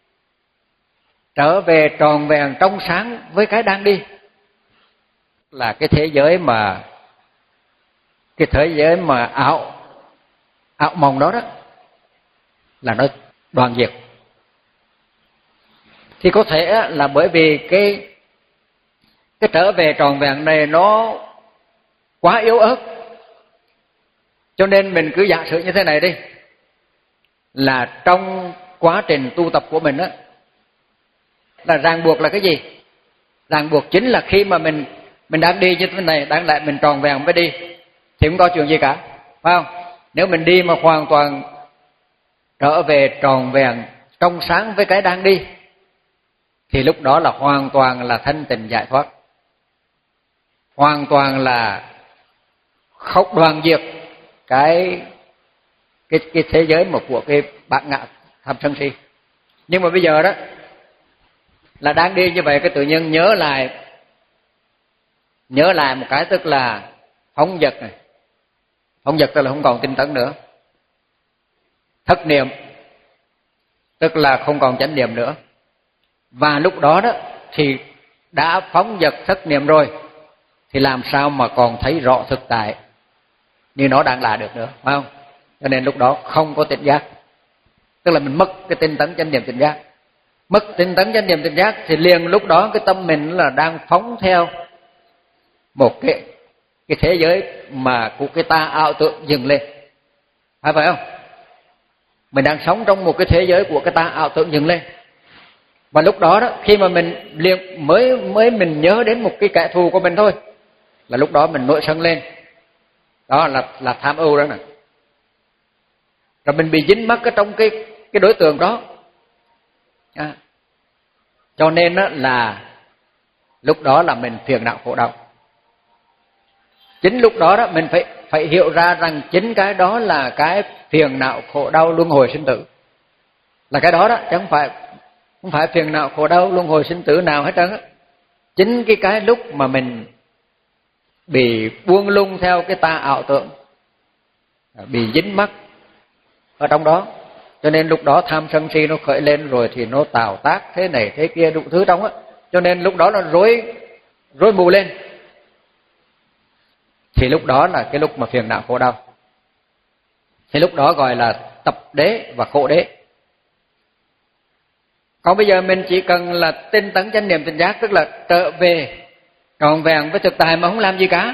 trở về tròn vẹn trong sáng với cái đang đi, là cái thế giới mà cái thế giới mà ảo ảo mộng đó đó là nó đoạn diệt. Thì có thể là bởi vì cái cái trở về tròn vẹn này nó quá yếu ớt, cho nên mình cứ giả sử như thế này đi, là trong quá trình tu tập của mình á, là ràng buộc là cái gì? Ràng buộc chính là khi mà mình mình đang đi như thế này, đang lại mình tròn vẹn mới đi thì không có chuyện gì cả, phải không? Nếu mình đi mà hoàn toàn trở về tròn vẹn trong sáng với cái đang đi, thì lúc đó là hoàn toàn là thanh tịnh giải thoát, hoàn toàn là không đoạn diệt cái cái cái thế giới mà của cái bản ngã tham sân si. Nhưng mà bây giờ đó là đang đi như vậy, cái tự nhiên nhớ lại nhớ lại một cái, tức là phóng dật này. Phóng dật tức là không còn tinh tấn nữa. Thất niệm tức là không còn chánh niệm nữa. Và lúc đó đó thì đã phóng dật thất niệm rồi, thì làm sao mà còn thấy rõ thực tại như nó đang là được nữa, phải không? Cho nên lúc đó không có tỉnh giác, tức là mình mất cái tinh tấn chánh niệm tỉnh giác. Mất tinh tấn chánh niệm tỉnh giác thì liền lúc đó cái tâm mình là đang phóng theo một cái cái thế giới mà của cái ta ảo tưởng dừng lên, phải phải không? Mình đang sống trong một cái thế giới của cái ta ảo tưởng dừng lên. Và lúc đó đó, khi mà mình liền mới mới mình nhớ đến một cái kẻ thù của mình thôi, là lúc đó mình nổi sân lên. Đó là là tham ưu đó nè. Rồi mình bị dính mắc ở trong cái cái đối tượng đó. À. Cho nên đó là lúc đó là mình phiền não khổ đau. Chính lúc đó đó mình phải phải hiểu ra rằng chính cái đó là cái phiền não khổ đau luân hồi sinh tử. Là cái đó đó, chứ không phải không phải phiền não khổ đau luân hồi sinh tử nào hết trơn á. Chính cái cái lúc mà mình bị buông lung theo cái tà ảo tưởng, bị dính mắc ở trong đó, cho nên lúc đó tham sân si nó khởi lên, rồi thì nó tạo tác thế này thế kia đủ thứ trong á, cho nên lúc đó nó rối rối mù lên, thì lúc đó là cái lúc mà phiền não khổ đau, thì lúc đó gọi là tập đế và khổ đế. Còn bây giờ mình chỉ cần là tinh tấn chánh niệm tỉnh giác, tức là trở về trọn vẹn với thực tại mà không làm gì cả,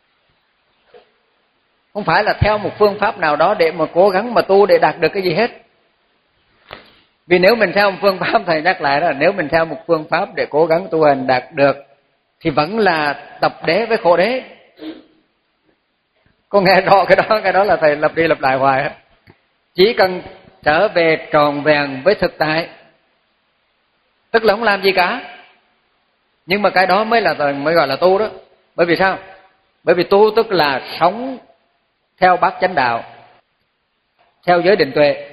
không phải là theo một phương pháp nào đó để mà cố gắng mà tu để đạt được cái gì hết. Vì nếu mình theo một phương pháp, thầy nhắc lại là nếu mình theo một phương pháp để cố gắng tu hành đạt được thì vẫn là tập đế với khổ đế. Có nghe rõ cái đó, cái đó là thầy lặp đi lặp lại hoài. Chỉ cần trở về trọn vẹn với thực tại, tức là không làm gì cả, nhưng mà cái đó mới là mới gọi là tu đó. Bởi vì sao? Bởi vì tu tức là sống theo bát chánh đạo, theo giới định tuệ.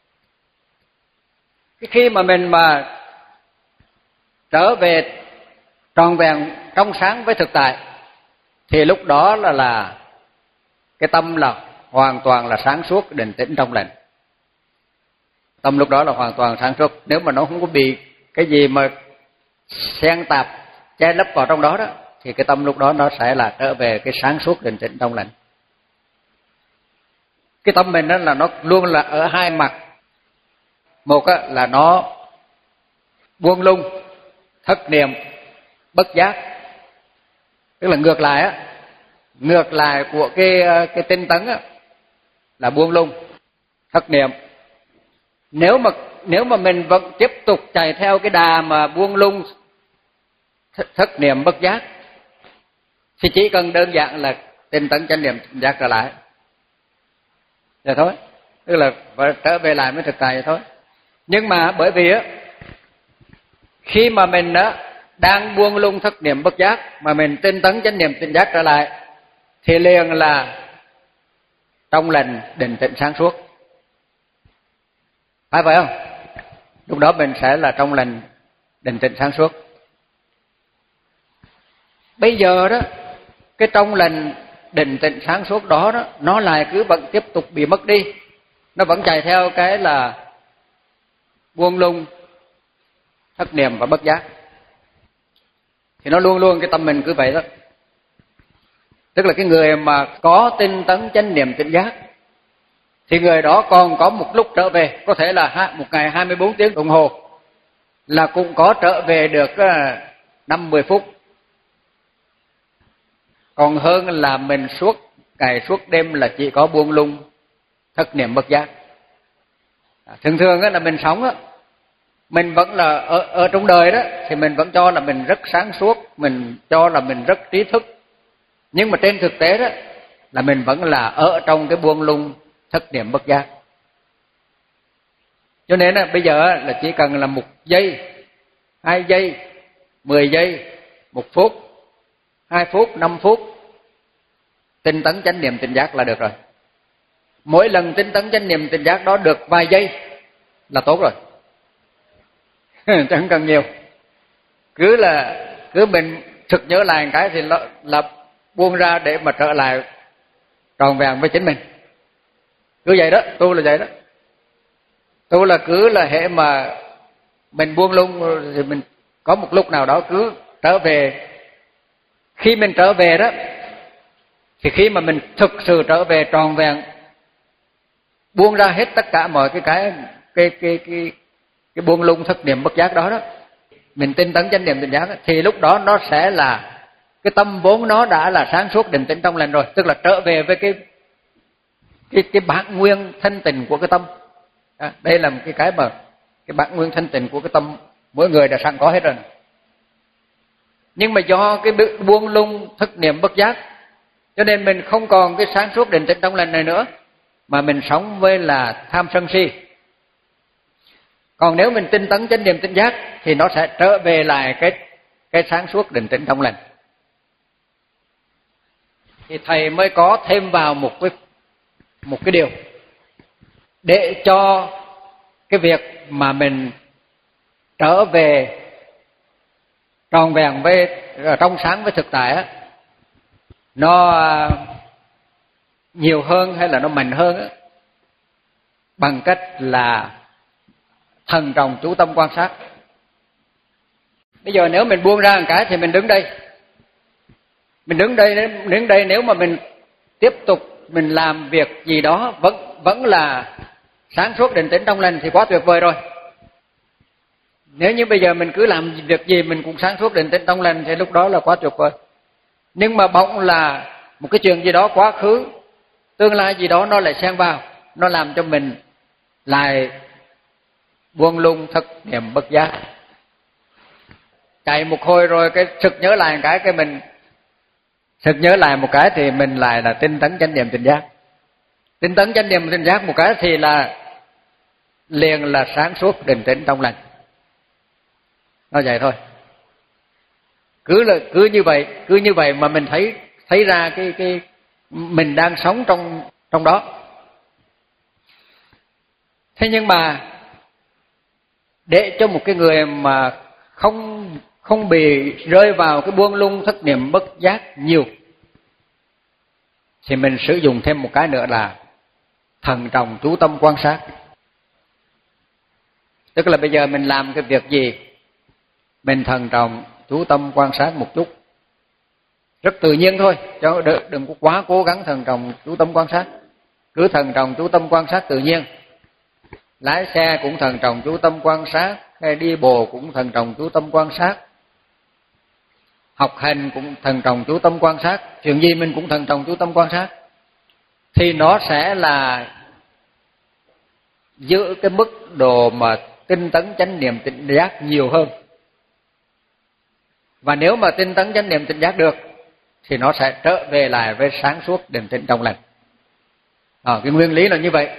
Khi mà mình mà trở về trọn vẹn trong sáng với thực tại thì lúc đó là là cái tâm là hoàn toàn là sáng suốt, định tĩnh trong lành. Tâm lúc đó là hoàn toàn sáng suốt, nếu mà nó không có bị cái gì mà xen tạp che lấp vào trong đó đó, thì cái tâm lúc đó nó sẽ là trở về cái sáng suốt, định tĩnh trong lành. Cái tâm mình đó là nó luôn là ở hai mặt. Một á, là nó buông lung, thất niệm, bất giác, tức là ngược lại á, ngược lại của cái cái tinh tấn á, là buông lung, thất niệm. Nếu mà nếu mà mình vẫn tiếp tục chạy theo cái đà mà buông lung, thất, thất niệm, bất giác, thì chỉ cần đơn giản là tinh tấn chánh niệm tỉnh giác trở lại, vậy thôi, tức là phải trở về lại với thực tại vậy thôi. Nhưng mà bởi vì á, khi mà mình á đang buông lung thất niệm bất giác mà mình tinh tấn chánh niệm tỉnh giác trở lại thì liền là trong lành, định tĩnh, sáng suốt, phải vậy không? Lúc đó mình sẽ là trong lành, định tĩnh, sáng suốt. Bây giờ đó, cái trong lành, định tĩnh, sáng suốt đó đó, nó lại cứ vẫn tiếp tục bị mất đi, nó vẫn chạy theo cái là buông lung, thất niệm và bất giác. Thì nó luôn luôn cái tâm mình cứ vậy đó. Tức là cái người mà có tinh tấn chánh niệm tỉnh giác thì người đó còn có một lúc trở về, có thể là một ngày hai mươi bốn tiếng đồng hồ là cũng có trở về được năm mười phút. Còn hơn là mình suốt ngày suốt đêm là chỉ có buông lung, thất niệm, bất giác. Thường thường là mình sống á, mình vẫn là ở, ở trong đời đó thì mình vẫn cho là mình rất sáng suốt, mình cho là mình rất trí thức. Nhưng mà trên thực tế đó là mình vẫn là ở trong cái buông lung, thất niệm, bất giác. Cho nên là bây giờ là chỉ cần là một giây, hai giây, mười giây, một phút, hai phút, năm phút tinh tấn chánh niệm tỉnh giác là được rồi. Mỗi lần tinh tấn chánh niệm tỉnh giác đó được vài giây là tốt rồi. Chẳng cần nhiều. Cứ là cứ mình thực nhớ lại một cái thì là, là buông ra để mà trở lại tròn vẹn với chính mình. Cứ vậy đó, tu là vậy đó. Tu là cứ là hệ mà mình buông lung thì mình có một lúc nào đó cứ trở về. Khi mình trở về đó thì khi mà mình thực sự trở về tròn vẹn, buông ra hết tất cả mọi cái cái cái cái cái cái buông lung thất niệm bất giác đó đó, mình tinh tấn chánh niệm tỉnh giác đó, thì lúc đó nó sẽ là cái tâm vốn nó đã là sáng suốt, định tĩnh, trong lành rồi, tức là trở về với cái cái cái bản nguyên thanh tịnh của cái tâm. À, đây là một cái cái mà cái bản nguyên thanh tịnh của cái tâm mỗi người đã sẵn có hết rồi. Nhưng mà do cái buông lung thất niệm bất giác cho nên mình không còn cái sáng suốt, định tĩnh, trong lành này nữa, mà mình sống với là tham sân si. Còn nếu mình tinh tấn chánh niệm tỉnh giác thì nó sẽ trở về lại cái cái sáng suốt, định tĩnh, trong lành. Thì thầy mới có thêm vào một cái một cái điều để cho cái việc mà mình trở về tròn vẹn với trong sáng với thực tại á, nó nhiều hơn hay là nó mạnh hơn á, bằng cách là thần trọng chú tâm quan sát. Bây giờ nếu mình buông ra một cái thì mình đứng đây. Mình đứng đây đứng đây nếu mà mình tiếp tục mình làm việc gì đó vẫn vẫn là sáng suốt định tĩnh trong lành thì quá tuyệt vời rồi. Nếu như bây giờ mình cứ làm việc gì mình cũng sáng suốt định tĩnh trong lành thì lúc đó là quá tuyệt vời. Nhưng mà bỗng là một cái chuyện gì đó quá khứ, tương lai gì đó nó lại xen vào, nó làm cho mình lại buông lung thức niệm bất giác. Chạy một hồi rồi cái sực nhớ lại một cái cái mình sực nhớ lại một cái thì mình lại là tinh tấn chánh niệm tỉnh giác. Tinh tấn chánh niệm tỉnh giác một cái thì là liền là sáng suốt định tĩnh trong lành. Nó vậy thôi. Cứ là cứ như vậy, cứ như vậy mà mình thấy thấy ra cái cái mình đang sống trong trong đó. Thế nhưng mà để cho một cái người mà không không bị rơi vào cái buông lung thất niệm bất giác nhiều thì mình sử dụng thêm một cái nữa là thần trọng chú tâm quan sát. Tức là bây giờ mình làm cái việc gì mình thần trọng chú tâm quan sát một chút, rất tự nhiên thôi, cho đừng có quá cố gắng thần trọng chú tâm quan sát. Cứ thần trọng chú tâm quan sát tự nhiên. Lái xe cũng thần trọng chú tâm quan sát, hay đi bộ cũng thần trọng chú tâm quan sát, học hành cũng thần trọng chú tâm quan sát, chuyện gì mình cũng thần trọng chú tâm quan sát, thì nó sẽ là giữ cái mức độ mà tinh tấn chánh niệm tỉnh giác nhiều hơn. Và nếu mà tinh tấn chánh niệm tỉnh giác được thì nó sẽ trở về lại với sáng suốt định tĩnh trong lành. À, cái nguyên lý là như vậy.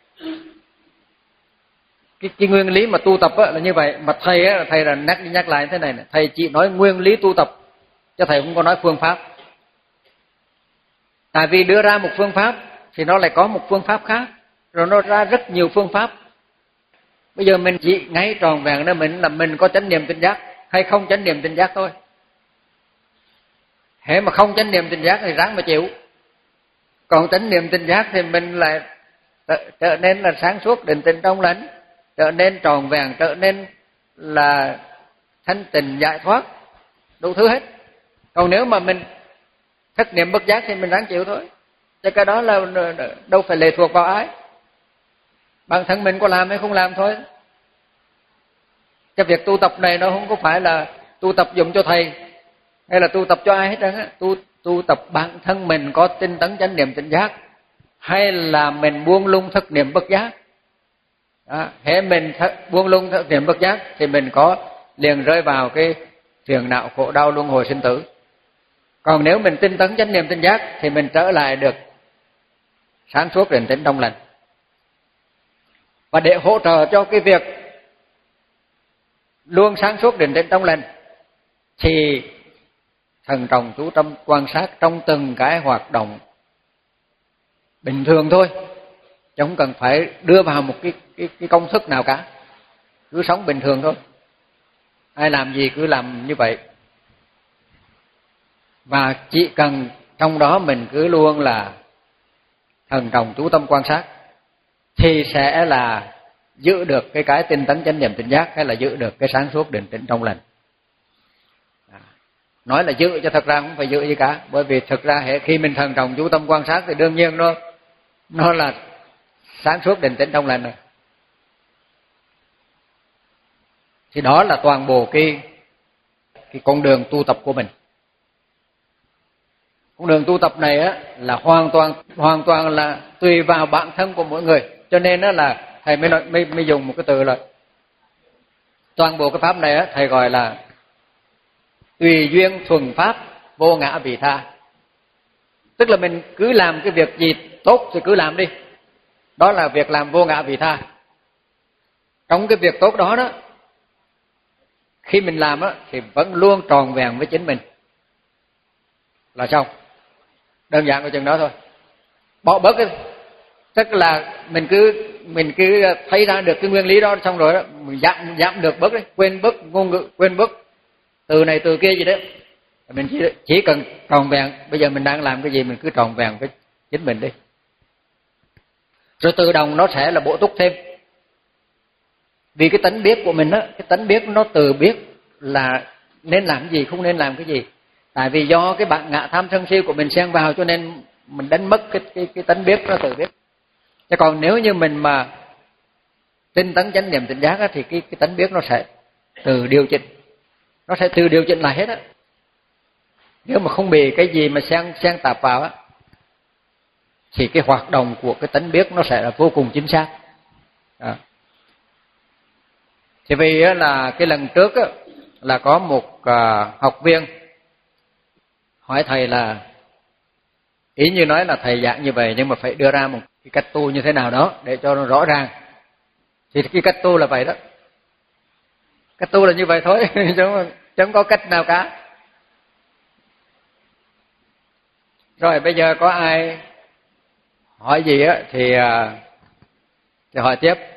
Cái, cái nguyên lý mà tu tập á, là như vậy. Mà thầy á, thầy là nhắc nhắc lại thế này này, thầy chỉ nói nguyên lý tu tập chứ thầy không có nói phương pháp. Tại vì đưa ra một phương pháp thì nó lại có một phương pháp khác, rồi nó ra rất nhiều phương pháp. Bây giờ mình chỉ ngay tròn vẹn đó mình là mình có chánh niệm tỉnh giác hay không chánh niệm tỉnh giác thôi. Hễ mà không chánh niệm tỉnh giác thì ráng mà chịu. Còn chánh niệm tỉnh giác thì mình lại trở nên là sáng suốt định tĩnh trong lành, trở nên tròn vẹn, trở nên là thanh tịnh giải thoát, đủ thứ hết. Còn nếu mà mình thất niệm bất giác thì mình ráng chịu thôi. Chứ cái đó là đâu phải lệ thuộc vào ai. Bản thân mình có làm hay không làm thôi. Cái việc tu tập này nó không có phải là tu tập dùng cho thầy hay là tu tập cho ai hết trơn á. Tu tu tập bản thân mình có tinh tấn chánh niệm tỉnh giác hay là mình buông lung thất niệm bất giác. Đó, hễ mình thất, buông lung thất niệm bất giác thì mình có liền rơi vào cái phiền não khổ đau luân hồi sinh tử. Còn nếu mình tinh tấn chánh niệm tỉnh giác thì mình trở lại được sáng suốt định tĩnh trong lành. Và để hỗ trợ cho cái việc luôn sáng suốt định tĩnh trong lành thì thần trọng chú tâm quan sát trong từng cái hoạt động bình thường thôi, chứ không cần phải đưa vào một cái cái cái công thức nào cả. Cứ sống bình thường thôi. Ai làm gì cứ làm như vậy. Và chỉ cần trong đó mình cứ luôn là thần trọng chú tâm quan sát thì sẽ là giữ được cái cái tinh tấn chánh niệm tỉnh giác hay là giữ được cái sáng suốt định tĩnh trong lành. À, nói là giữ cho thật ra không phải giữ gì cả, bởi vì thực ra hệ khi mình thần trọng chú tâm quan sát thì đương nhiên nó nó là sáng suốt định tĩnh trong lành rồi. Thì đó là toàn bộ cái cái con đường tu tập của mình. Con đường tu tập này á là hoàn toàn hoàn toàn là tùy vào bản thân của mỗi người. Cho nên đó là thầy mới, nói, mới mới dùng một cái từ là toàn bộ cái pháp này á thầy gọi là tùy duyên thuần pháp vô ngã vị tha. Tức là mình cứ làm cái việc gì tốt thì cứ làm đi. Đó là việc làm vô ngã vị tha. Trong cái việc tốt đó đó, khi mình làm á thì vẫn luôn tròn vẹn với chính mình là xong. Đơn giản của chừng đó thôi. Bỏ bớt cái, tức là mình cứ mình cứ thấy ra được cái nguyên lý đó xong rồi đó, mình giảm giảm được bớt đấy, quên bớt ngôn ngữ, quên bớt từ này từ kia gì đấy. Mình chỉ, chỉ cần tròn vẹn, bây giờ mình đang làm cái gì mình cứ tròn vẹn với chính mình đi. Rồi tự động nó sẽ là bổ túc thêm. Vì cái tánh biết của mình á, cái tánh biết nó tự biết là nên làm cái gì, không nên làm cái gì. Tại vì do cái bản ngã tham sân si của mình xen vào cho nên mình đánh mất cái cái cái tánh biết, nó tự biết. Chứ còn nếu như mình mà tinh tấn chánh niệm tỉnh giác á, thì cái cái tánh biết nó sẽ tự điều chỉnh, nó sẽ tự điều chỉnh lại hết á. Nếu mà không bị cái gì mà xen xen tạp vào á, thì cái hoạt động của cái tánh biết nó sẽ là vô cùng chính xác. À. Thì vì á, là cái lần trước á, là có một à, học viên hỏi thầy là, ý như nói là thầy giảng như vậy nhưng mà phải đưa ra một cái cách tu như thế nào đó để cho nó rõ ràng. Thì cái cách tu là vậy đó. Cách tu là như vậy thôi, chứ chẳng có cách nào cả. Rồi bây giờ có ai hỏi gì á thì, thì hỏi tiếp.